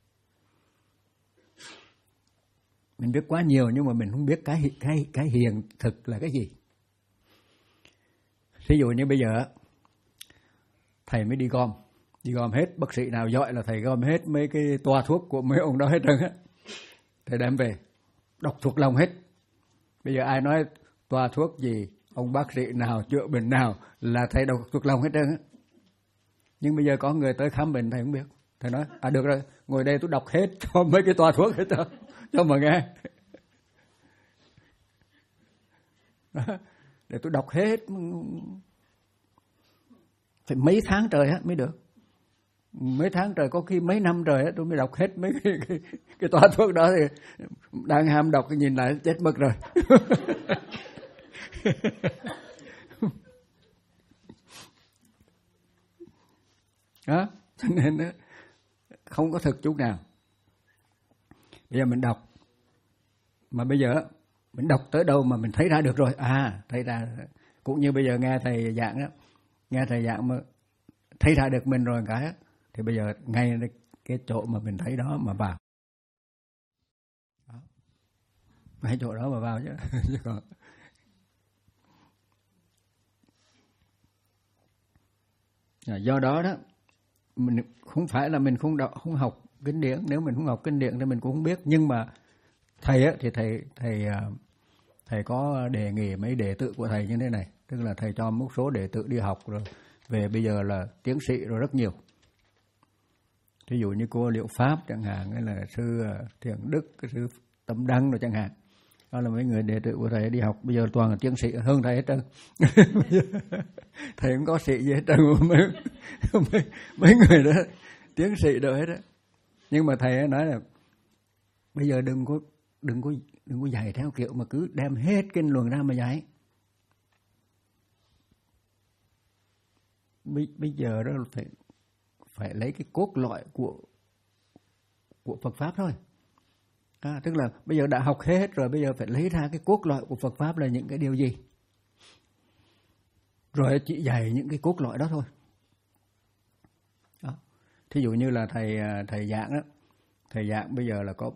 Mình biết quá nhiều nhưng mà mình không biết cái cái cái hiện thực là cái gì. Thí dụ như bây giờ thầy mới đi gom, đi gom hết, bác sĩ nào giỏi là thầy gom hết mấy cái toa thuốc của mấy ông đó hết trơn á. Thầy đem về, đọc thuộc lòng hết. Bây giờ ai nói toa thuốc gì, ông bác sĩ nào, chữa bệnh nào là thầy đọc thuộc lòng hết trơn á. Nhưng bây giờ có người tới khám bệnh thầy không biết. Thầy nói, à được rồi, ngồi đây tôi đọc hết cho mấy cái toa thuốc hết cho, cho mà nghe. Đó, để tôi đọc hết. Phải mấy tháng trời á mới được. Mấy tháng trời, có khi mấy năm trời á tôi mới đọc hết mấy cái, cái, cái toa thuốc đó. Thì đang ham đọc, nhìn lại chết mất rồi. Đó, cho nên đó, không có thực chút nào. Bây giờ mình đọc, mà bây giờ mình đọc tới đâu mà mình thấy ra được rồi. À, thấy ra. Cũng như bây giờ nghe thầy giảng đó, nghe thầy giảng mà thấy ra được mình rồi cái, thì bây giờ ngay cái chỗ mà mình thấy đó mà vào. Đó. Ngay chỗ đó mà vào chứ. chứ còn... Do đó đó, mình không phải là mình không đọc, không học kinh điển. Nếu mình không học kinh điển thì mình cũng không biết. Nhưng mà thầy á, thì thầy thầy thầy có đề nghị mấy đệ tử của thầy như thế này, tức là thầy cho một số đệ tử đi học rồi về bây giờ là tiến sĩ rồi rất nhiều. Ví dụ như cô Liệu Pháp chẳng hạn, hay là sư Thiện Đức, sư Tâm Đăng rồi chẳng hạn. Đó là mấy người đệ tử của thầy đi học bây giờ toàn là tiến sĩ hơn thầy hết trơn. Thầy không có sĩ gì hết trơn. Mấy, mấy, mấy người đó tiến sĩ đâu hết á. Nhưng mà thầy nói là bây giờ đừng có đừng có đừng có dạy theo kiểu mà cứ đem hết kinh luận ra mà dạy. Bây, bây giờ đó phải phải lấy cái cốt lõi của của Phật pháp thôi. À, tức là bây giờ đã học hết rồi, bây giờ phải lấy ra cái cốt lõi của Phật pháp là những cái điều gì, rồi chỉ dạy những cái cốt lõi đó thôi. Đó. Thí dụ như là thầy thầy giảng đó, thầy giảng bây giờ là có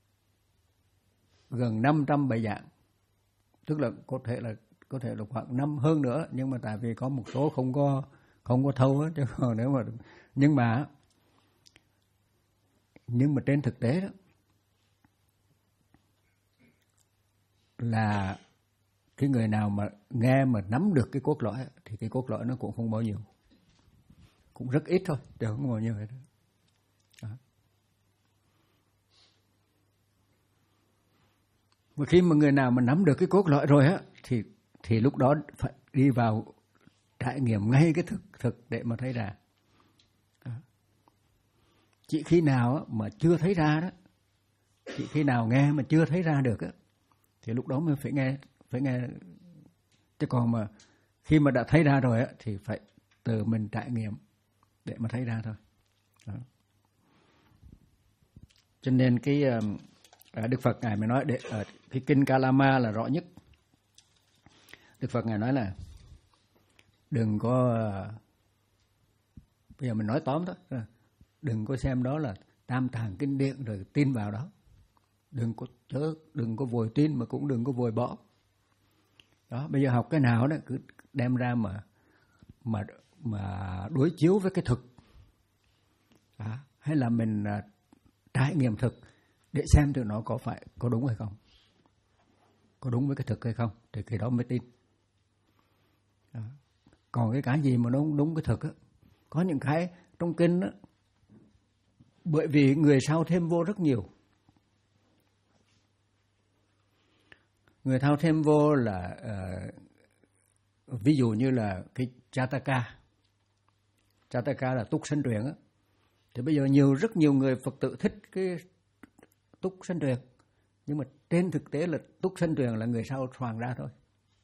gần năm trăm bài giảng, tức là có thể là có thể là khoảng năm hơn nữa, nhưng mà tại vì có một số không có không có thâu á, chứ còn nếu mà nhưng mà nhưng mà trên thực tế đó là cái người nào mà nghe mà nắm được cái cốt lõi thì cái cốt lõi nó cũng không bao nhiêu, cũng rất ít thôi, chứ không bao nhiêu hết. Đó. Và khi mà người nào mà nắm được cái cốt lõi rồi á thì thì lúc đó phải đi vào trải nghiệm ngay cái thực thực để mà thấy ra. Đó. Chỉ khi nào mà chưa thấy ra đó, chỉ khi nào nghe mà chưa thấy ra được á thì lúc đó mới phải nghe, phải nghe. Chứ còn mà khi mà đã thấy ra rồi á thì phải từ mình trải nghiệm để mà thấy ra thôi. Đó. Cho nên cái Đức Phật Ngài mới nói để, ở cái kinh Kalama là rõ nhất. Đức Phật Ngài nói là đừng có, bây giờ mình nói tóm thôi, đừng có xem đó là tam tạng kinh điển rồi tin vào đó. Đừng có chớ, đừng có vội tin mà cũng đừng có vội bỏ. Đó, bây giờ học cái nào đó cứ đem ra mà mà mà đối chiếu với cái thực. Đó, hay là mình uh, trải nghiệm thực để xem từ nó có phải có đúng hay không, có đúng với cái thực hay không, thì cái đó mới tin. Đó. Còn cái cái gì mà nó không đúng cái thực á, có những cái trong kinh á, bởi vì người sau thêm vô rất nhiều. Người thao thêm vô là uh, ví dụ như là cái Jataka. Jataka là túc sanh truyện á. Thì bây giờ nhiều rất nhiều người Phật tử thích cái túc sanh truyện. Nhưng mà trên thực tế là túc sanh truyện là người sau soạn ra thôi.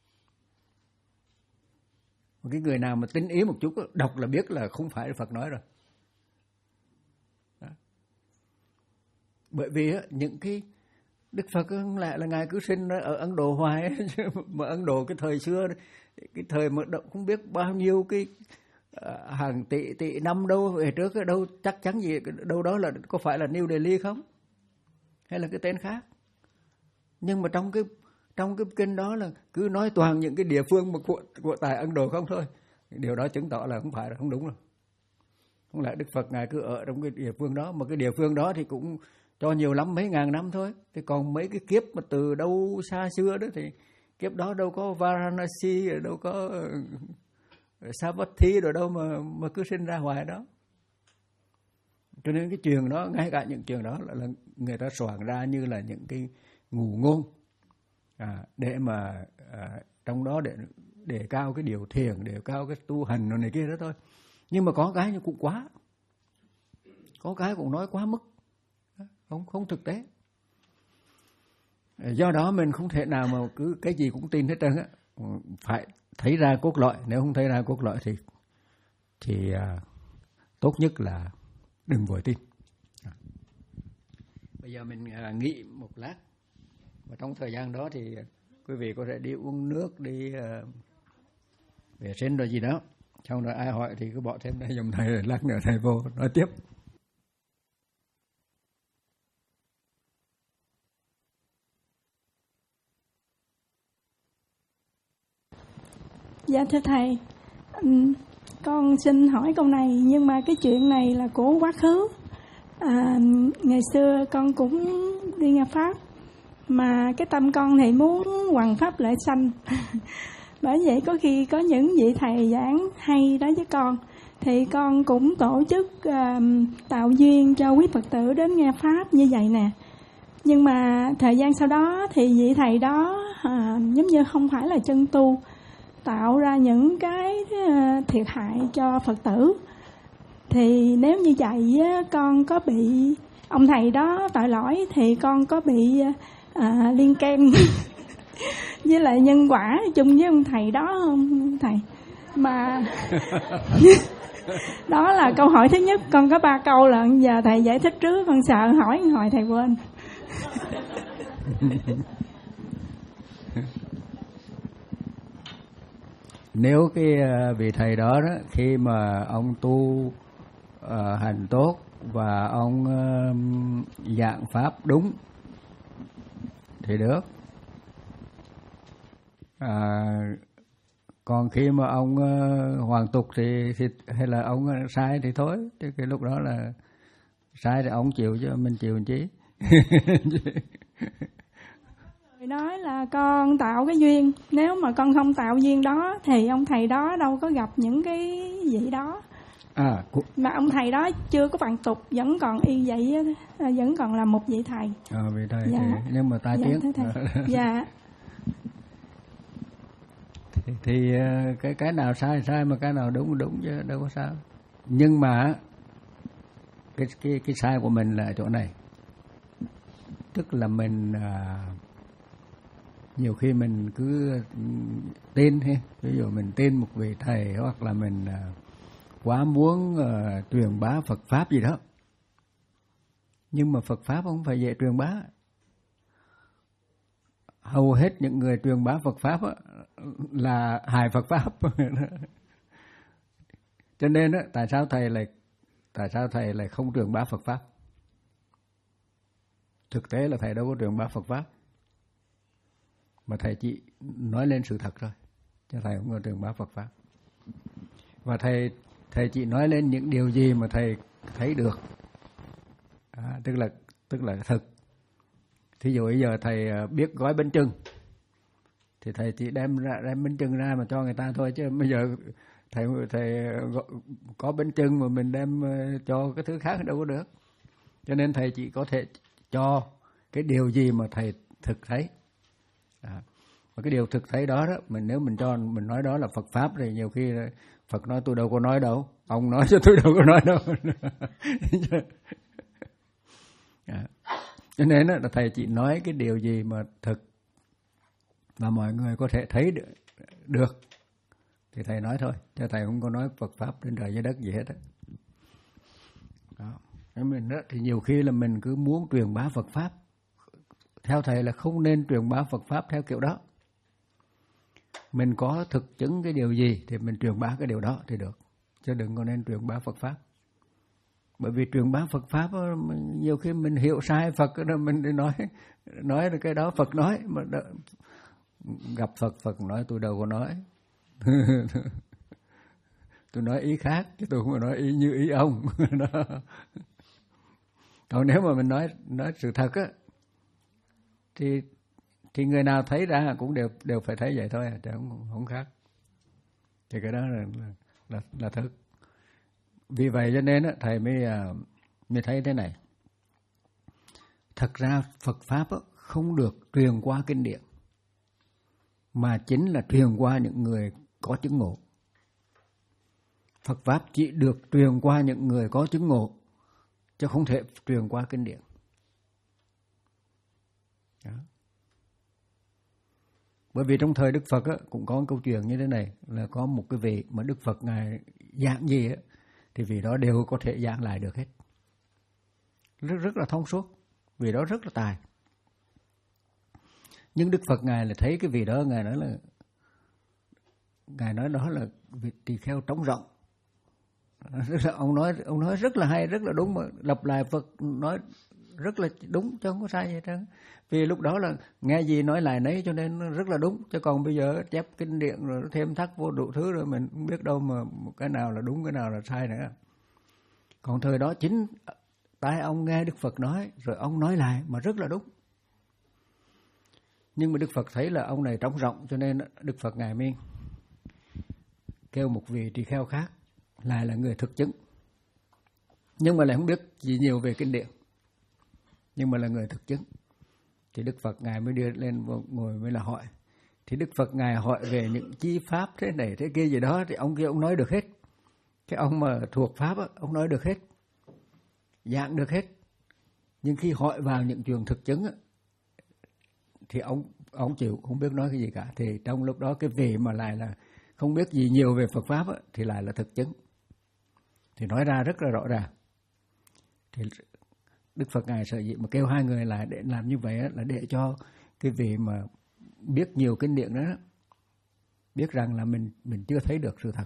Một cái người nào mà tinh ý một chút đọc là biết là không phải Phật nói rồi. Đó. Bởi vì á, những cái Đức Phật không lại là ngài cứ sinh ở Ấn Độ hoài, mà Ấn Độ cái thời xưa, cái thời mà không biết bao nhiêu cái uh, hàng tỷ tỷ năm đâu về trước, đâu chắc chắn gì đâu đó là có phải là New Delhi không, hay là cái tên khác. Nhưng mà trong cái trong cái kinh đó là cứ nói toàn những cái địa phương mà của, của tại Ấn Độ không thôi. Điều đó chứng tỏ là không phải là không đúng rồi. Không lẽ Đức Phật ngài cứ ở trong cái địa phương đó, mà cái địa phương đó thì cũng cho nhiều lắm mấy ngàn năm thôi. Thì còn mấy cái kiếp mà từ đâu xa xưa đó thì kiếp đó đâu có Varanasi, đâu có Savatthi rồi đâu mà mà cứ sinh ra hoài đó. Cho nên cái chuyện đó, ngay cả những chuyện đó là, là người ta soạn ra như là những cái ngụ ngôn à, để mà à, trong đó để để cao cái điều thiền, để cao cái tu hành rồi này kia đó thôi. Nhưng mà có cái cũng quá, có cái cũng nói quá mức, không không thực tế. Do đó mình không thể nào mà cứ cái gì cũng tin hết trơn á, phải thấy ra cốt lõi. Nếu không thấy ra cốt lõi thì thì à, tốt nhất là đừng vội tin. À. Bây giờ mình à, nghỉ một lát, và trong thời gian đó thì quý vị có thể đi uống nước, đi uh, vệ sinh rồi gì đó. Xong rồi ai hỏi thì cứ bỏ thêm đây dùm thầy, rồi lát nữa thầy vô nói tiếp. Dạ thưa thầy, con xin hỏi câu này, nhưng mà cái chuyện này là của quá khứ. À, ngày xưa con cũng đi nghe Pháp, mà cái tâm con thì muốn hoằng pháp lợi sanh. Bởi vậy có khi có những vị thầy giảng hay đó với con, thì con cũng tổ chức uh, tạo duyên cho quý Phật tử đến nghe Pháp như vậy nè. Nhưng mà thời gian sau đó thì vị thầy đó uh, giống như không phải là chân tu, tạo ra những cái uh, thiệt hại cho Phật tử. Thì nếu như vậy con có bị ông thầy đó tội lỗi, thì con có bị uh, liên can với lại nhân quả chung với ông thầy đó không thầy? Mà đó là câu hỏi thứ nhất. Con có ba câu lận, giờ thầy giải thích trước, con sợ hỏi hồi thầy quên. Nếu cái vị thầy đó, đó khi mà ông tu uh, hành tốt và ông uh, giảng pháp đúng thì được. À, còn khi mà ông uh, hoàn tục thì, thì hay là ông sai thì thôi. Chứ cái lúc đó là sai thì ông chịu, chứ mình chịu làm chi. Người nói là con tạo cái duyên, nếu mà con không tạo duyên đó thì ông thầy đó đâu có gặp những cái vị đó. À, cu... mà ông thầy đó chưa có hoàn tục, vẫn còn y vậy, vẫn còn là một vị thầy. À, vị thầy dạ. Thì nhưng mà tai dạ, tiếng. Dạ. Thì, thì cái cái nào sai sai, mà cái nào đúng đúng chứ đâu có sao. Nhưng mà cái cái cái sai của mình là ở chỗ này, tức là mình à, nhiều khi mình cứ tin hay ví dụ mình tin một vị thầy, hoặc là mình à, quá muốn à, truyền bá Phật pháp gì đó. Nhưng mà Phật pháp không phải dễ truyền bá. Hầu hết những người truyền bá Phật pháp á, là hại Phật pháp. Cho nên á, tại sao thầy lại tại sao thầy lại không truyền bá Phật pháp? Thực tế là thầy đâu có truyền bá Phật pháp, mà thầy chỉ nói lên sự thật thôi, chứ thầy không có truyền bá Phật pháp. Và thầy thầy chỉ nói lên những điều gì mà thầy thấy được, à, tức là tức là thực. Thí dụ bây giờ thầy biết gói bánh chưng thì thầy chỉ đem ra đem bánh chưng ra mà cho người ta thôi, chứ bây giờ thầy thầy có bánh chưng mà mình đem cho cái thứ khác đâu có được. Cho nên thầy chỉ có thể cho cái điều gì mà thầy thực thấy. À, và cái điều thực thấy đó đó, mình nếu mình cho mình nói đó là Phật pháp thì nhiều khi Phật nói tôi đâu có nói đâu, ông nói chứ tôi đâu có nói đâu. À, cho nên là thầy chỉ nói cái điều gì mà thực mà mọi người có thể thấy được, được thì thầy nói thôi, chứ thầy không có nói Phật pháp trên trời dưới đất gì hết đó. Đó. Mình đó, thì nhiều khi là mình cứ muốn truyền bá Phật pháp theo thầy là không nên truyền bá Phật Pháp theo kiểu đó. Mình có thực chứng cái điều gì thì mình truyền bá cái điều đó thì được, chứ đừng có nên truyền bá Phật Pháp. Bởi vì truyền bá Phật Pháp nhiều khi mình hiểu sai Phật, mình đi nói nói cái đó Phật nói, mà đó, gặp Phật, Phật nói tôi đâu có nói. Tôi nói ý khác, chứ tôi không nói ý như ý ông. Đó. Còn nếu mà mình nói nói sự thật á, thì thì người nào thấy ra cũng đều đều phải thấy vậy thôi, chứ không, không khác. Thì cái đó là là là, là thực. Vì vậy cho nên á, thầy mới mới thấy thế này. Thật ra Phật Pháp á, không được truyền qua kinh điển, mà chính là truyền qua những người có chứng ngộ. Phật Pháp chỉ được truyền qua những người có chứng ngộ, chứ không thể truyền qua kinh điển. Đó. Bởi vì trong thời Đức Phật á, cũng có một câu chuyện như thế này, là có một cái vị mà Đức Phật Ngài giảng gì á, thì vị đó đều có thể giảng lại được hết. Rất, rất là thông suốt, vị đó rất là tài. Nhưng Đức Phật Ngài là thấy cái vị đó, Ngài nói là Ngài nói đó là vị tỳ kheo trống rỗng. Ông nói ông nói rất là hay, rất là đúng, mà lặp lại Phật nói rất là đúng, chứ không có sai gì hết trơn. Vì lúc đó là nghe gì nói lại nấy, cho nên rất là đúng. Chứ còn bây giờ chép kinh điển rồi thêm thắt vô đủ thứ rồi mình không biết đâu mà cái nào là đúng, cái nào là sai nữa. Còn thời đó chính tai ông nghe Đức Phật nói, rồi ông nói lại mà rất là đúng. Nhưng mà Đức Phật thấy là ông này trống rỗng, cho nên Đức Phật Ngài mới kêu một vị tỳ kheo khác, lại là người thực chứng, nhưng mà lại không biết gì nhiều về kinh điển, nhưng mà là người thực chứng. Thì Đức Phật Ngài mới đưa lên ngồi mới là hỏi. Thì Đức Phật Ngài hỏi về những chi pháp thế này thế kia gì đó, thì ông kia ông nói được hết. Cái ông mà thuộc pháp á, ông nói được hết, giảng được hết. Nhưng khi hỏi vào những chuyện thực chứng á, thì ông ông chịu không biết nói cái gì cả. Thì trong lúc đó cái vị mà lại là không biết gì nhiều về Phật Pháp á, thì lại là thực chứng. Thì nói ra rất là rõ ràng. Thì Đức Phật Ngài sợ gì mà kêu hai người lại để làm như vậy á, là để cho cái vị mà biết nhiều kinh điển đó biết rằng là mình mình chưa thấy được sự thật.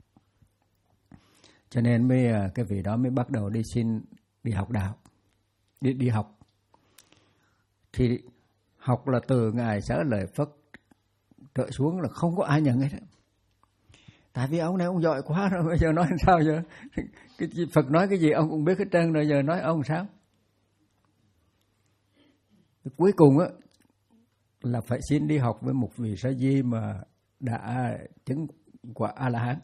Cho nên mới cái vị đó mới bắt đầu đi xin đi học đạo, đi đi học. Thì học là từ Ngài Xá Lợi Phất trở xuống là không có ai nhận hết. Tại vì ông này ông giỏi quá rồi, bây giờ nói sao giờ? Cái Phật nói cái gì ông cũng biết hết trơn rồi, giờ nói ông sao? Cuối cùng á là phải xin đi học với một vị sa di mà đã chứng quả A-la-hán.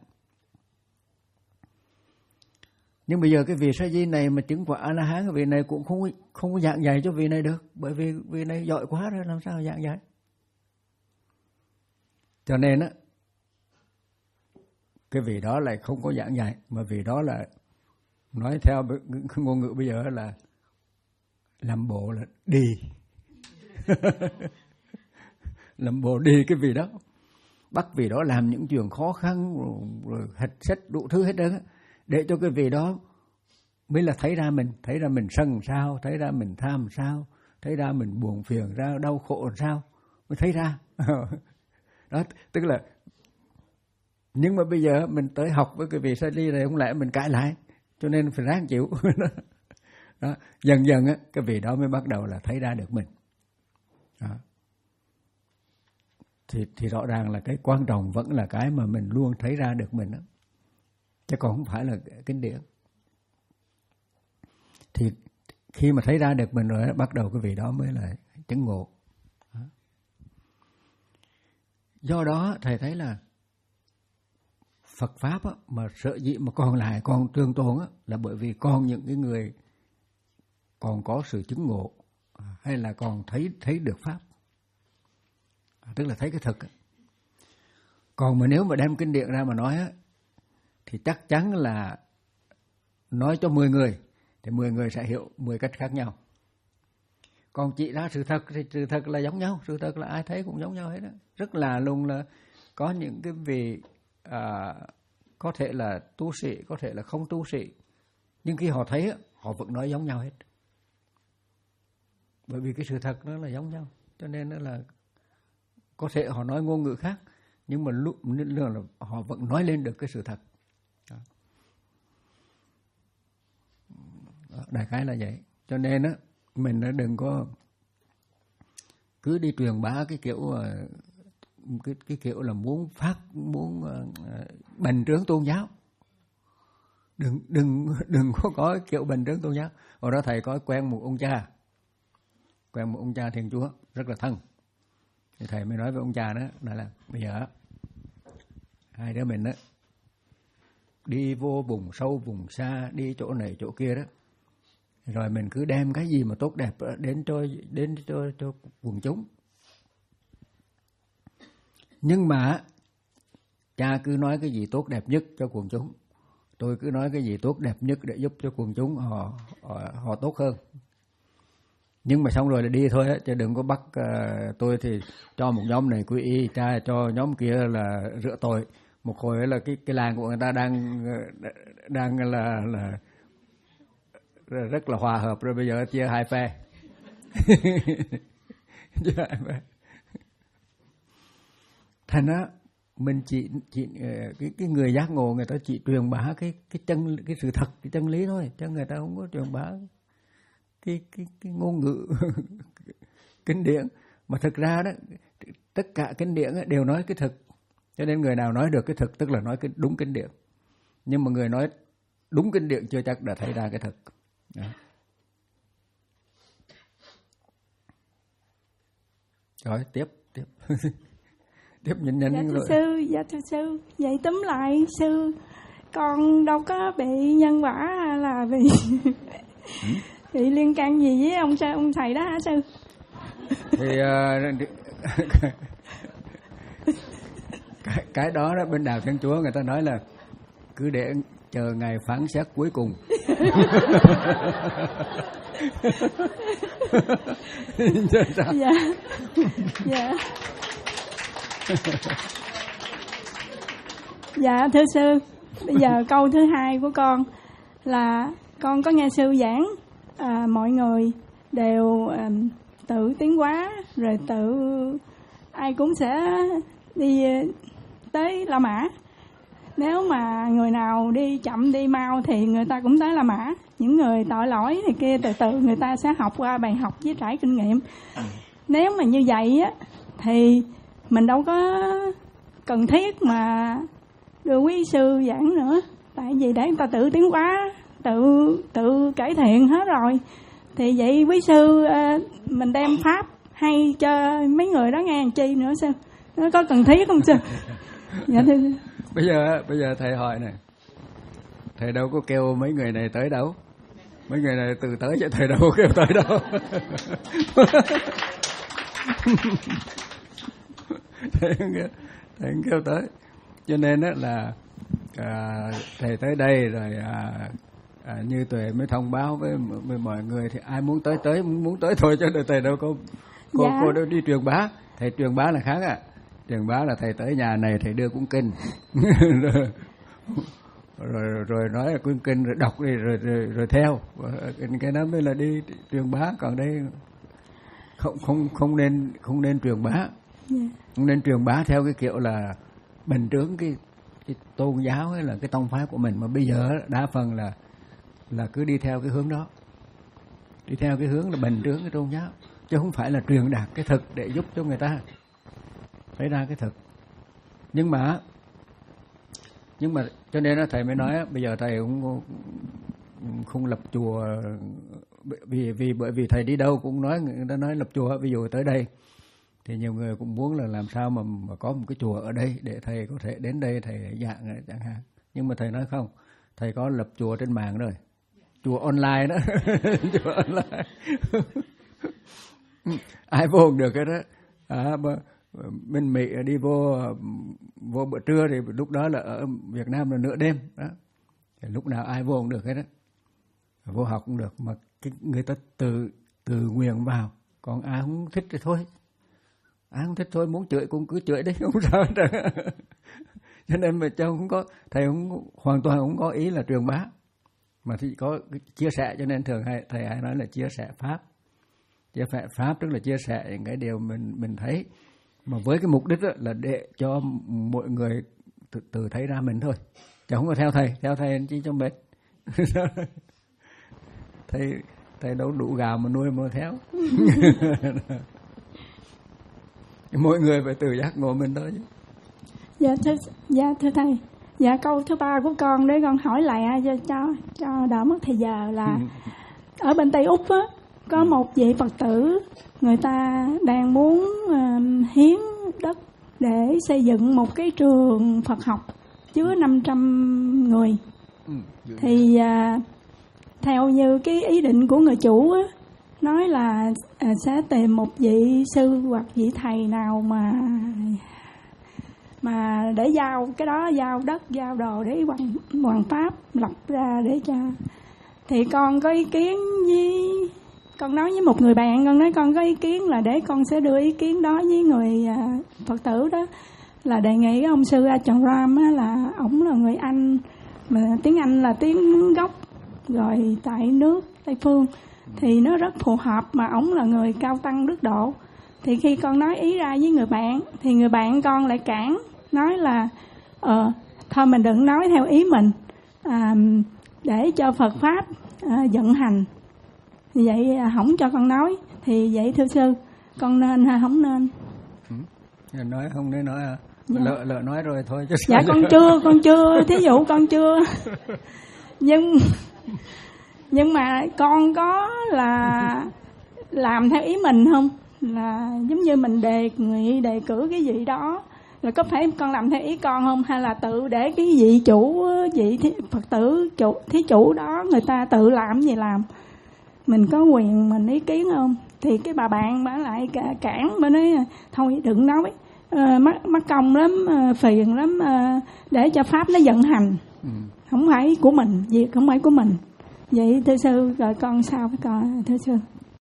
Nhưng bây giờ cái vị sa di này mà chứng quả A-la-hán, cái vị này cũng không không có giảng dạy cho vị này được, bởi vì vị này giỏi quá rồi, làm sao giảng dạy? Cho nên á, cái vị đó lại không có giảng dạy, mà vị đó là nói theo ngôn ngữ bây giờ là làm bộ là đi. Làm bộ đi cái vị đó, bắt vị đó làm những chuyện khó khăn rồi, rồi hạch sách đủ thứ hết đó, để cho cái vị đó mới là thấy ra mình, thấy ra mình sân sao, thấy ra mình tham sao, thấy ra mình buồn phiền ra, đau khổ sao, mới thấy ra. Đó, tức là nhưng mà bây giờ mình tới học với cái vị sa di này, không lẽ mình cãi lại, cho nên phải ráng chịu. Đó, dần dần á, cái vị đó mới bắt đầu là thấy ra được mình. Đó. Thì, thì rõ ràng là cái quan trọng vẫn là cái mà mình luôn thấy ra được mình đó, chứ còn không phải là kinh điển. Thì khi mà thấy ra được mình rồi, bắt đầu cái vị đó mới là chứng ngộ. Đó. Do đó thầy thấy là Phật Pháp á, mà sợ dĩ mà còn lại, còn trường tồn á, là bởi vì còn những cái người còn có sự chứng ngộ, hay là còn thấy thấy được Pháp, tức là thấy cái thực. Còn mà nếu mà đem kinh điển ra mà nói á, thì chắc chắn là nói cho mười người, thì mười người sẽ hiểu mười cách khác nhau. Còn chỉ ra sự thật thì sự thật là giống nhau, sự thật là ai thấy cũng giống nhau hết đó. Rất là luôn là có những cái vị à, có thể là tu sĩ, có thể là không tu sĩ, nhưng khi họ thấy họ vẫn nói giống nhau hết. bởi vì cái sự thật nó là giống nhau, cho nên nó là có thể họ nói ngôn ngữ khác, nhưng mà lúc là họ vẫn nói lên được cái sự thật. Đó. Đại khái là vậy. Cho nên á, mình nó đừng có cứ đi truyền bá cái kiểu cái cái kiểu là muốn phát muốn uh, bành trướng tôn giáo. Đừng đừng đừng có có kiểu bành trướng tôn giáo. Hồi đó thầy có quen một ông cha, quen một ông cha Thiên Chúa rất là thân. Thì thầy mới nói với ông cha đó là, là bây giờ hai đứa mình đó đi vô vùng sâu vùng xa, đi chỗ này chỗ kia đó, rồi mình cứ đem cái gì mà tốt đẹp đến cho đến cho cho quần chúng. Nhưng mà cha cứ nói cái gì tốt đẹp nhất cho quần chúng, tôi cứ nói cái gì tốt đẹp nhất để giúp cho quần chúng họ họ, họ tốt hơn. Nhưng mà xong rồi là đi thôi á, chứ đừng có bắt uh, tôi thì cho một nhóm này quy y, cha cho nhóm kia là rửa tội. Một hồi là cái cái làng của người ta đang đang là là rất là hòa hợp rồi, bây giờ chia hai phe. Chia hai phe. Thành á, mình chỉ chỉ cái cái người giác ngộ người ta chỉ truyền bá cái cái chân cái sự thật, cái chân lý thôi, chứ người ta không có truyền bá cái cái cái ngôn ngữ kinh điển. Mà thực ra đó, tất cả kinh điển đều nói cái thực, cho nên người nào nói được cái thực tức là nói cái đúng kinh điển. Nhưng mà người nói đúng kinh điển chưa chắc đã thấy ra cái thực. Đó. Rồi tiếp tiếp tiếp nhìn nhận. Dạ thưa rồi. Sư, dạ thưa sư, vậy túm lại sư, con đâu có bị nhân quả hay là bị ừ? bị liên can gì với ông ông thầy đó hả sư? Thì uh, cái, cái đó đó bên đạo Thiên Chúa người ta nói là cứ để chờ ngày phán xét cuối cùng. Dạ. Dạ. Dạ thưa sư, bây giờ câu thứ hai của con là con có nghe sư giảng à, mọi người đều à, tự tiến hóa rồi tự ai cũng sẽ đi tới La Mã. Nếu mà người nào đi chậm đi mau thì người ta cũng tới La Mã. Những người tội lỗi thì kia từ từ người ta sẽ học qua bài học với trải kinh nghiệm. Nếu mà như vậy á thì mình đâu có cần thiết mà đưa quý sư giảng nữa. Tại vì để người ta tự tiến hóa, tự tự cải thiện hết rồi. Thì vậy quý sư mình đem pháp hay cho mấy người đó nghe làm chi nữa sư? Nó có cần thiết không sư? Dạ thưa. Bây giờ bây giờ thầy hỏi này, thầy đâu có kêu mấy người này tới đâu, mấy người này từ tới chứ thầy đâu có kêu tới đâu. thầy, thầy kêu tới, cho nên đó là à, thầy tới đây rồi à, à, như Tuệ mới thông báo với, với mọi người thì ai muốn tới tới muốn tới thôi, chứ thầy đâu có cô dạ. cô đâu đi truyền bá. Thầy truyền bá là khác à. Truyền bá là thầy tới nhà này thầy đưa cuốn kinh rồi, rồi rồi nói là cuốn kinh rồi đọc đi rồi rồi, rồi theo cái đó mới là đi truyền bá. Còn đây không không không nên không nên truyền bá, yeah. Không nên truyền bá theo cái kiểu là bành trướng cái, cái tôn giáo hay là cái tông phái của mình. Mà bây giờ đa phần là là cứ đi theo cái hướng đó, đi theo cái hướng là bành trướng cái tôn giáo, chứ không phải là truyền đạt cái thực để giúp cho người ta thấy ra cái thực. Nhưng mà nhưng mà cho nên là thầy mới nói bây giờ thầy cũng không lập chùa, vì vì bởi vì thầy đi đâu cũng nói người ta nói lập chùa. Ví dụ tới đây thì nhiều người cũng muốn là làm sao mà, mà có một cái chùa ở đây để thầy có thể đến đây thầy giảng chẳng hạn. Nhưng mà thầy nói không, thầy có lập chùa trên mạng rồi, chùa online đó. Chùa online. Ai vô được cái đó à, mà bên Mỹ đi vô vô bữa trưa thì lúc đó là ở Việt Nam là nửa đêm đó, thì lúc nào ai vô cũng được hết đó, vô học cũng được. Mà cái người ta từ từ nguyện vào, còn ai không thích thì thôi, ai không thích thôi, muốn chửi cũng cứ chửi đấy, không sao hết. Cho nên mà cháu không có, thầy không hoàn toàn không có ý là truyền bá, mà thì có chia sẻ. Cho nên thường hay, thầy hay nói là chia sẻ pháp, Chia sẻ pháp tức là chia sẻ những cái điều mình mình thấy, mà với cái mục đích là để cho mọi người tự, tự thấy ra mình thôi, chứ không có theo thầy. Theo thầy chỉ cho mệt. thầy thầy đâu đủ gạo mà nuôi mà theo. Mỗi người phải tự giác ngộ mình thôi. Dạ thưa, dạ thưa thầy. Dạ câu thứ ba của con để con hỏi lại cho cho cho đỡ mất thời giờ là ở bên Tây Úc á, có một vị Phật tử người ta đang muốn uh, hiến đất để xây dựng một cái trường Phật học chứa năm trăm người. Ừ, thì uh, theo như cái ý định của người chủ á, nói là uh, sẽ tìm một vị sư hoặc vị thầy nào mà mà để giao cái đó, giao đất, giao đồ để hoàng, hoàng pháp lập ra để cho. Thì con có ý kiến với, con nói với một người bạn, con nói con có ý kiến là để con sẽ đưa ý kiến đó với người uh, Phật tử đó, là đề nghị ông sư Ajahn Brahm á, là ổng là người Anh mà tiếng Anh là tiếng gốc rồi tại nước Tây Phương, thì nó rất phù hợp, mà ổng là người cao tăng đức độ. Thì khi con nói ý ra với người bạn thì người bạn con lại cản, nói là ờ thôi mình đừng nói theo ý mình, à, để cho Phật pháp à, vận hành. Vậy à, không cho con nói. Thì vậy thưa sư, con nên hay không nên? Ừ. Nói không nên nói à? Dạ. Lỡ, lỡ nói rồi thôi chứ. Dạ con chưa, con chưa, thí dụ con chưa. Nhưng nhưng mà con có là làm theo ý mình không? Là giống như mình đề nghị đề cử cái gì đó, là có phải con làm theo ý con không, hay là tự để cái vị chủ, vị Phật tử chủ thí chủ đó người ta tự làm gì làm, mình có quyền mình ý kiến không? Thì cái bà bạn bà lại cản, bà nói thôi đừng nói, uh, mắc mắc công lắm, uh, phiền lắm, uh, để cho pháp nó vận hành. Ừ. Không phải của mình, việc không phải của mình. Vậy thưa sư, rồi con sao với con thưa sư?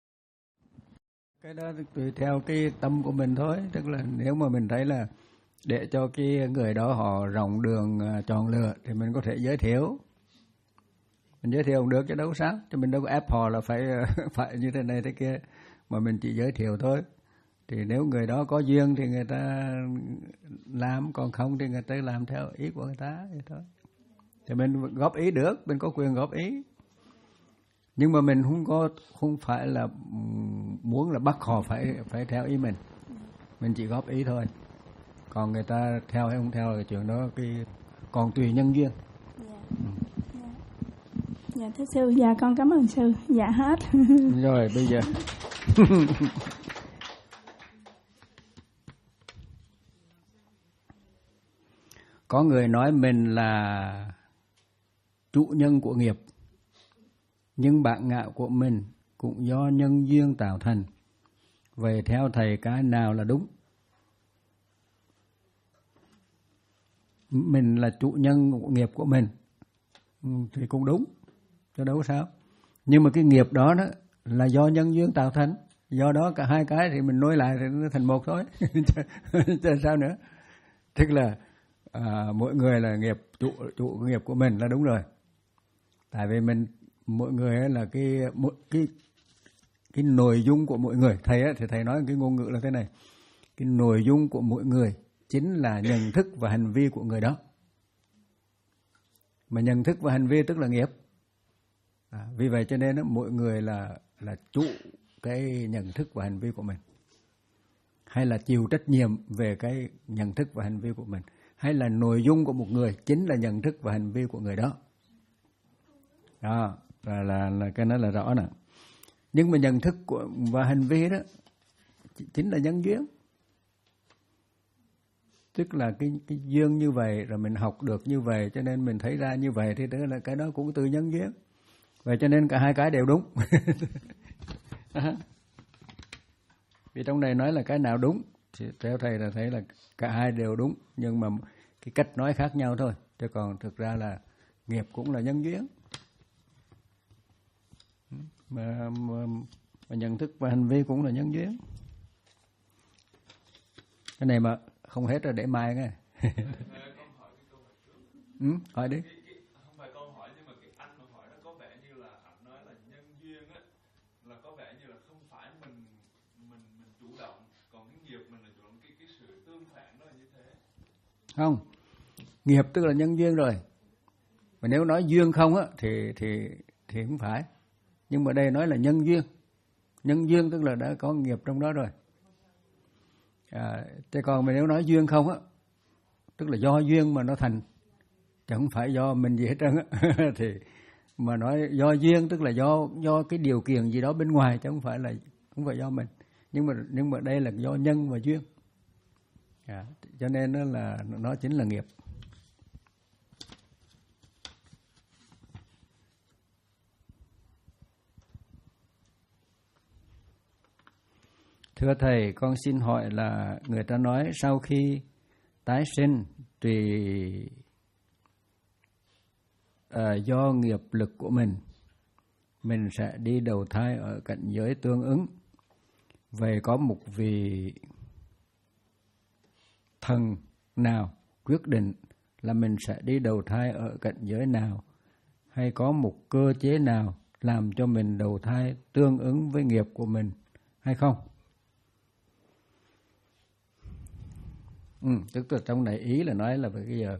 Cái đó tùy theo cái tâm của mình thôi. Tức là nếu mà mình thấy là để cho cái người đó họ rộng đường chọn lựa thì mình có thể giới thiệu. Mình giới thiệu không được chứ đâu sao. Chứ mình đâu có ép họ là phải phải như thế này thế kia, mà mình chỉ giới thiệu thôi. Thì nếu người đó có duyên thì người ta làm, còn không thì người ta làm theo ý của người ta vậy thôi. Thì mình góp ý được, mình có quyền góp ý. Nhưng mà mình không có không phải là muốn là bắt họ phải phải theo ý mình. Mình chỉ góp ý thôi. Còn người ta theo hay không theo là chuyện đó cái còn tùy nhân duyên. Dạ. Ừ. Dạ. Dạ thưa sư, dạ con cảm ơn sư. Dạ hết. Rồi bây giờ có người nói mình là chủ nhân của nghiệp, nhưng bản ngã của mình cũng do nhân duyên tạo thành. Vậy theo thầy cái nào là đúng? Mình là chủ nhân của nghiệp của mình thì cũng đúng, cho đâu sao. Nhưng mà cái nghiệp đó, đó là do nhân duyên tạo thành. Do đó cả hai cái thì mình nối lại thì nó thành một thôi. Chứ sao nữa. Tức là à, mỗi người là nghiệp chủ, chủ nghiệp của mình là đúng rồi. Tại vì mình mỗi người là cái cái cái nội dung của mỗi người. Thầy á, thì thầy nói cái ngôn ngữ là thế này: cái nội dung của mỗi người chính là nhận thức và hành vi của người đó. Mà nhận thức và hành vi tức là nghiệp. À, vì vậy cho nên đó, mỗi người là là chủ cái nhận thức và hành vi của mình, hay là chịu trách nhiệm về cái nhận thức và hành vi của mình, hay là nội dung của một người chính là nhận thức và hành vi của người đó. Đó là là, là cái đó là rõ nè. Nhưng mà nhận thức của, và hành vi đó chính là nhân duyên. Tức là cái, cái duyên như vậy, rồi mình học được như vậy, cho nên mình thấy ra như vậy, thì đó là cái đó cũng từ nhân duyên. Vậy cho nên cả hai cái đều đúng. Vì trong này nói là cái nào đúng, thì theo thầy là thấy là cả hai đều đúng, nhưng mà cái cách nói khác nhau thôi. Chứ còn thực ra là nghiệp cũng là nhân duyên. Mà, mà, mà nhận thức và hành vi cũng là nhân duyên. Cái này mà không hết rồi để mai nghe. Ừ, hỏi đi. Không phải câu hỏi, nhưng mà cái anh mà hỏi nó có vẻ như là anh nói là nhân duyên á, là có vẻ như là không phải mình mình mình chủ động, còn cái nghiệp mình là chủ động, cái cái sự tương phản nó là như thế. Không, nghiệp tức là nhân duyên rồi. Mà nếu nói duyên không á thì thì thì không phải. Nhưng mà đây nói là nhân duyên. Nhân duyên tức là đã có nghiệp trong đó rồi. À, thế còn mà nếu nói duyên không á, tức là do duyên mà nó thành, chứ không phải do mình gì hết trơn á. Thì mà nói do duyên tức là do do cái điều kiện gì đó bên ngoài, chứ không phải là không phải do mình. Nhưng mà nhưng mà đây là do nhân và duyên. À, cho nên nó là nó chính là nghiệp. Thưa Thầy, con xin hỏi là người ta nói sau khi tái sinh tùy à, do nghiệp lực của mình, mình sẽ đi đầu thai ở cảnh giới tương ứng. Vậy có một vị thần nào quyết định là mình sẽ đi đầu thai ở cảnh giới nào, hay có một cơ chế nào làm cho mình đầu thai tương ứng với nghiệp của mình hay không? Ừ, tức là trong này ý là nói là bây giờ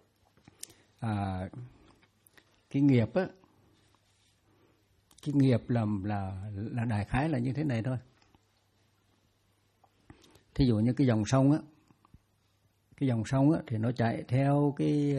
à, cái nghiệp á, cái nghiệp làm là là đại khái là như thế này thôi. Thí dụ như cái dòng sông á, cái dòng sông á thì nó chạy theo cái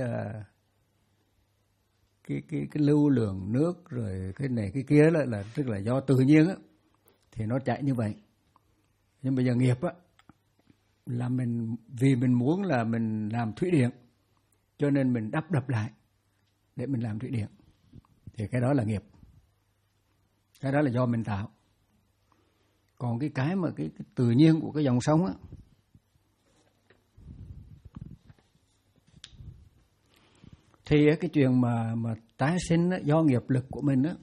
cái cái cái lưu lượng nước rồi cái này cái kia là, là tức là do tự nhiên á thì nó chạy như vậy. Nhưng bây giờ nghiệp á là mình vì mình muốn là mình làm thủy điện, cho nên mình đắp đập lại để mình làm thủy điện, thì cái đó là nghiệp. Cái đó là do mình tạo. Còn cái cái mà cái, cái tự nhiên của cái dòng sông á thì cái chuyện mà mà tái sinh á, do nghiệp lực của mình á,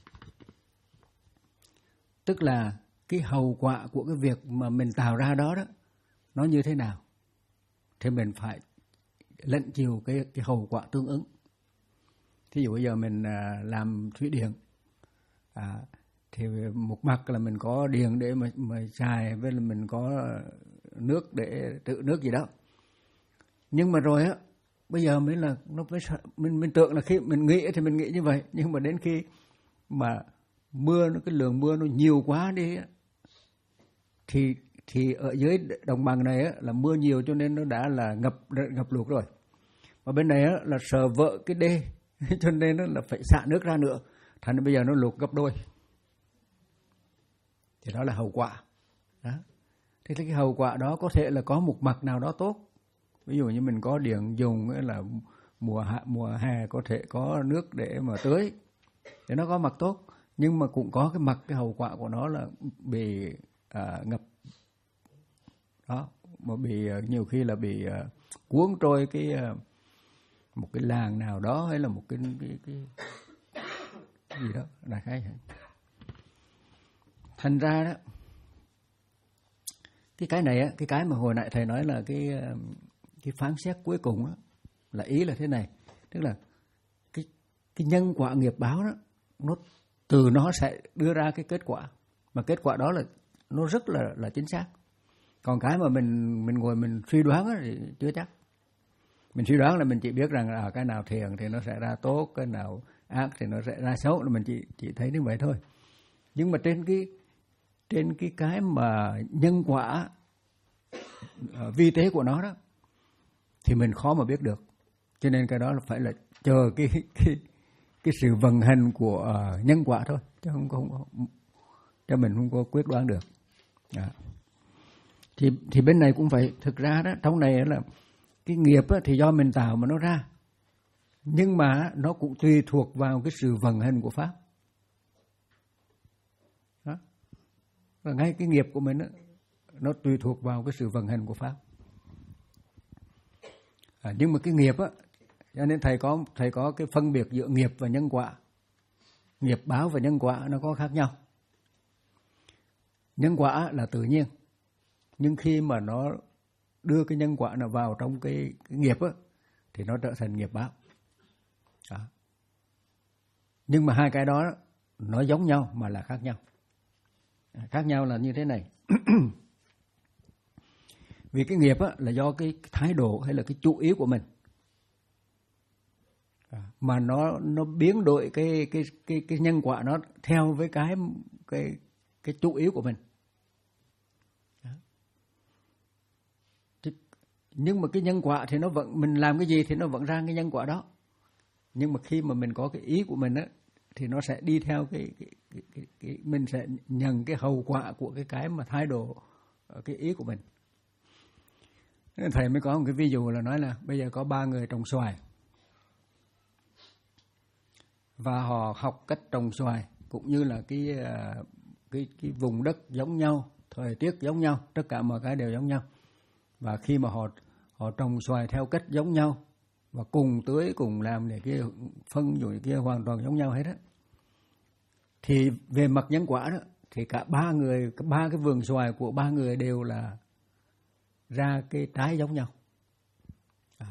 tức là cái hậu quả của cái việc mà mình tạo ra đó đó nó như thế nào thì mình phải lệnh chịu cái cái hậu quả tương ứng. Thí dụ bây giờ mình à, làm thủy điện à, thì một mặt là mình có điện để mà, mà xài, với là mình có nước để trữ nước gì đó. Nhưng mà rồi á, bây giờ mới là nó mới mình mình tưởng là khi mình nghĩ thì mình nghĩ như vậy, nhưng mà đến khi mà mưa nó cái lượng mưa nó nhiều quá đi á, thì thì ở dưới đồng bằng này á, là mưa nhiều cho nên nó đã là ngập ngập lụt rồi. Và bên này á, là sợ vỡ cái đê cho nên nó là phải xả nước ra nữa, thành ra bây giờ nó lụt gấp đôi. Thì đó là hậu quả. Đó. Thì cái hậu quả đó có thể là có một mặt nào đó tốt. Ví dụ như mình có điện dùng là mùa hạ, mùa hè có thể có nước để mà tưới, thì nó có mặt tốt. Nhưng mà cũng có cái mặt cái hậu quả của nó là bị à, ngập. Đó, mà bị nhiều khi là bị uh, cuốn trôi cái uh, một cái làng nào đó, hay là một cái cái, cái, cái gì đó đại khái. Thành ra đó cái cái này á, cái cái mà hồi nãy thầy nói là cái cái phán xét cuối cùng á, là ý là thế này, tức là cái cái nhân quả nghiệp báo đó, nó từ nó sẽ đưa ra cái kết quả, mà kết quả đó là nó rất là là chính xác. Còn cái mà mình mình ngồi mình suy đoán á, thì chưa chắc. Mình suy đoán là mình chỉ biết rằng là cái nào thiện thì nó sẽ ra tốt, cái nào ác thì nó sẽ ra xấu, là mình chỉ chỉ thấy như vậy thôi. Nhưng mà trên cái trên cái cái mà nhân quả uh, vi tế của nó đó thì mình khó mà biết được. Cho nên cái đó là phải là chờ cái cái cái sự vận hành của uh, nhân quả thôi, chứ không không cho mình không có quyết đoán được. Đó. Thì thì bên này cũng vậy, thực ra đó trong này là cái nghiệp á, thì do mình tạo mà nó ra, nhưng mà nó cũng tùy thuộc vào cái sự vận hành của pháp. Đó. Và ngay cái nghiệp của mình á, nó tùy thuộc vào cái sự vận hành của pháp. À, nhưng mà cái nghiệp á, cho nên thầy có thầy có cái phân biệt giữa nghiệp và nhân quả. Nghiệp báo và nhân quả nó có khác nhau. Nhân quả là tự nhiên, nhưng khi mà nó đưa cái nhân quả nào vào trong cái, cái nghiệp á, thì nó trở thành nghiệp báo. Đó. Nhưng mà hai cái đó nó giống nhau mà là khác nhau. Khác nhau là như thế này. Vì cái nghiệp á, là do cái thái độ hay là cái chủ ý của mình, mà nó nó biến đổi cái cái cái cái nhân quả nó theo với cái cái cái chủ ý của mình. Nhưng mà cái nhân quả thì nó vẫn, mình làm cái gì thì nó vẫn ra cái nhân quả đó. Nhưng mà khi mà mình có cái ý của mình á, thì nó sẽ đi theo cái, cái, cái, cái, cái mình sẽ nhận cái hậu quả của cái cái mà thái độ cái ý của mình. Thầy mới có một cái ví dụ là nói là bây giờ có ba người trồng xoài và họ học cách trồng xoài cũng như là cái cái cái vùng đất giống nhau, thời tiết giống nhau, tất cả mọi cái đều giống nhau. Và khi mà họ họ trồng xoài theo cách giống nhau và cùng tưới, cùng làm để kia phân rồi kia hoàn toàn giống nhau hết á, thì về mặt nhân quả đó thì cả ba người, ba cái vườn xoài của ba người đều là ra cái trái giống nhau. À.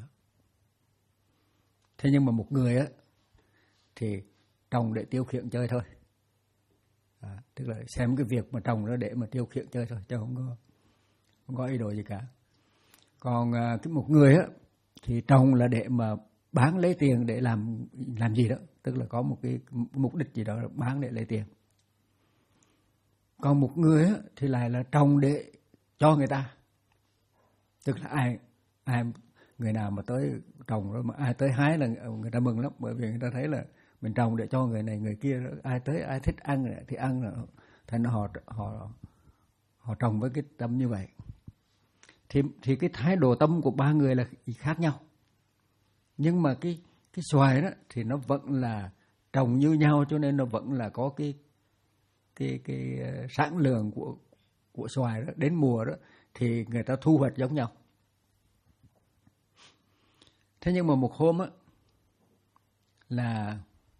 Thế nhưng mà một người á thì trồng để tiêu khiển chơi thôi. À, tức là xem cái việc mà trồng đó để mà tiêu khiển chơi thôi, chứ không có không có ý đồ gì cả. Còn à, cái một người á thì trồng là để mà bán lấy tiền để làm làm gì đó, tức là có một cái mục đích gì đó bán để lấy tiền. Còn một người á thì lại là trồng để cho người ta, tức là ai ai người nào mà tới trồng rồi mà ai tới hái là người ta mừng lắm, bởi vì người ta thấy là mình trồng để cho người này người kia, ai tới ai thích ăn thì ăn, là thành họ họ họ trồng với cái tâm như vậy. Thì thì cái thái độ tâm của ba người là khác nhau. Nhưng mà cái cái xoài đó thì nó vẫn là trồng như nhau, cho nên nó vẫn là có cái cái cái sản lượng của của xoài đó, đến mùa đó thì người ta thu hoạch giống nhau. Thế nhưng mà một hôm á là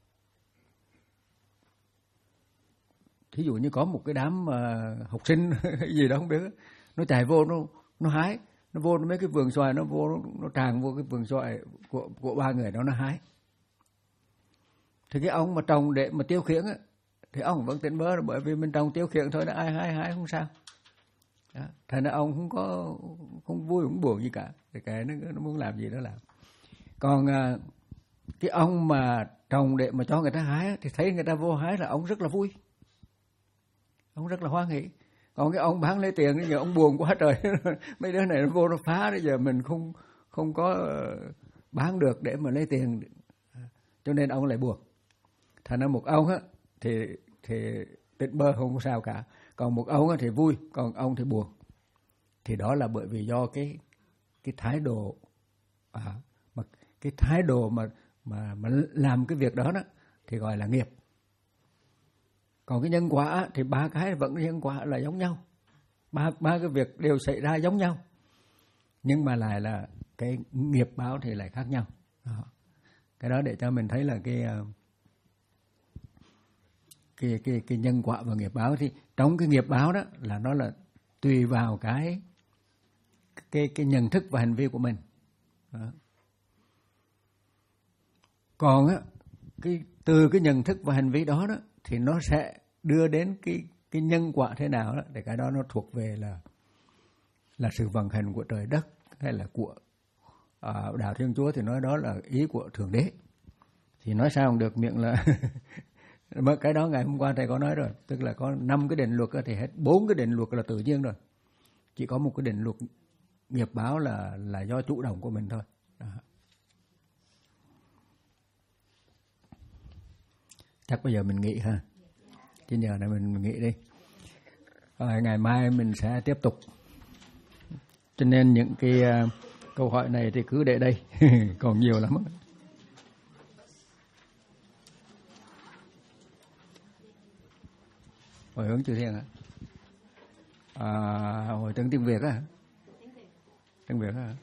thí dụ như có một cái đám uh, học sinh gì đó không biết, nó chạy vô nó nó hái, nó vô nó mấy cái vườn xoài, nó vô nó, nó tràn vô cái vườn xoài của của ba người đó nó hái. Thì cái ông mà trồng để mà tiêu khiển á thì ông vẫn tỉnh bơ, bởi vì mình trồng tiêu khiển thôi, nó ai hái hái không sao. Đó. Thành ra ông không có không vui không buồn gì cả, thì cái nó, nó muốn làm gì đó làm. Còn uh, cái ông mà trồng để mà cho người ta hái thì thấy người ta vô hái là ông rất là vui, ông rất là hoan hỉ. Còn cái ông bán lấy tiền bây giờ ông buồn quá trời. Mấy đứa này nó vô nó phá, bây giờ mình không không có bán được để mà lấy tiền, cho nên ông lại buồn. Thành ra một ông á thì thì tỉnh bơ không có sao cả, còn một ông á thì vui, còn ông thì buồn. Thì đó là bởi vì do cái cái thái độ à, mà cái thái độ mà mà mà làm cái việc đó đó thì gọi là nghiệp. Còn cái nhân quả thì ba cái vẫn nhân quả là giống nhau, ba ba cái việc đều xảy ra giống nhau, nhưng mà lại là cái nghiệp báo thì lại khác nhau. Đó. Cái đó để cho mình thấy là cái cái cái cái nhân quả và nghiệp báo. Thì trong cái nghiệp báo đó là nó là tùy vào cái cái cái nhận thức và hành vi của mình. Đó. Còn á cái từ cái nhận thức và hành vi đó đó thì nó sẽ đưa đến cái cái nhân quả thế nào đó, để cái đó nó thuộc về là là sự vận hành của trời đất hay là của à, đạo Thiên Chúa, thì nói đó là ý của Thượng Đế. Thì nói sao không được, miệng là cái đó ngày hôm qua thầy có nói rồi, tức là có năm cái định luật thì hết bốn cái định luật là tự nhiên rồi, chỉ có một cái định luật nghiệp báo là là do chủ động của mình thôi. Đó. Chắc bây giờ mình nghỉ ha, chứ giờ này mình nghỉ đi, rồi ngày mai mình sẽ tiếp tục. Cho nên những cái uh, câu hỏi này thì cứ để đây, còn nhiều lắm. Hồi hướng chư thiên hả? À, hồi tiếng tiếng Việt á? Tiếng Việt á?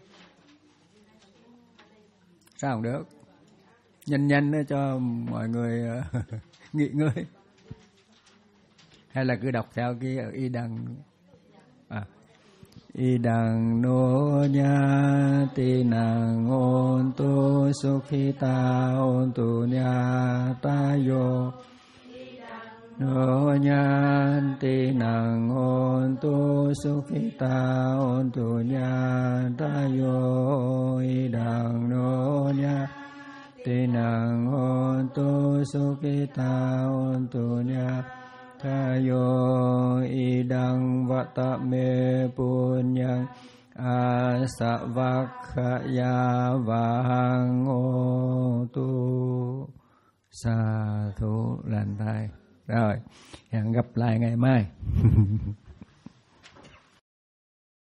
Sao không được? Nhanh nhanh cho mọi người nghỉ ngơi. Hay là cứ đọc theo cái y đằng à. Y đằng nô nha ti nàng ôn tu sukhita ôn tu nha ta yo. nô nhan ti năng ôn tu sukhita ôn tu nhan ta yo y đằng nô nhan ti năng ôn tu sukhita ôn tu nhan ta yo y đằng vata me punyang asavakkhaya vahang ô tu. Sa thú lành thai. Rồi, hẹn gặp lại ngày mai.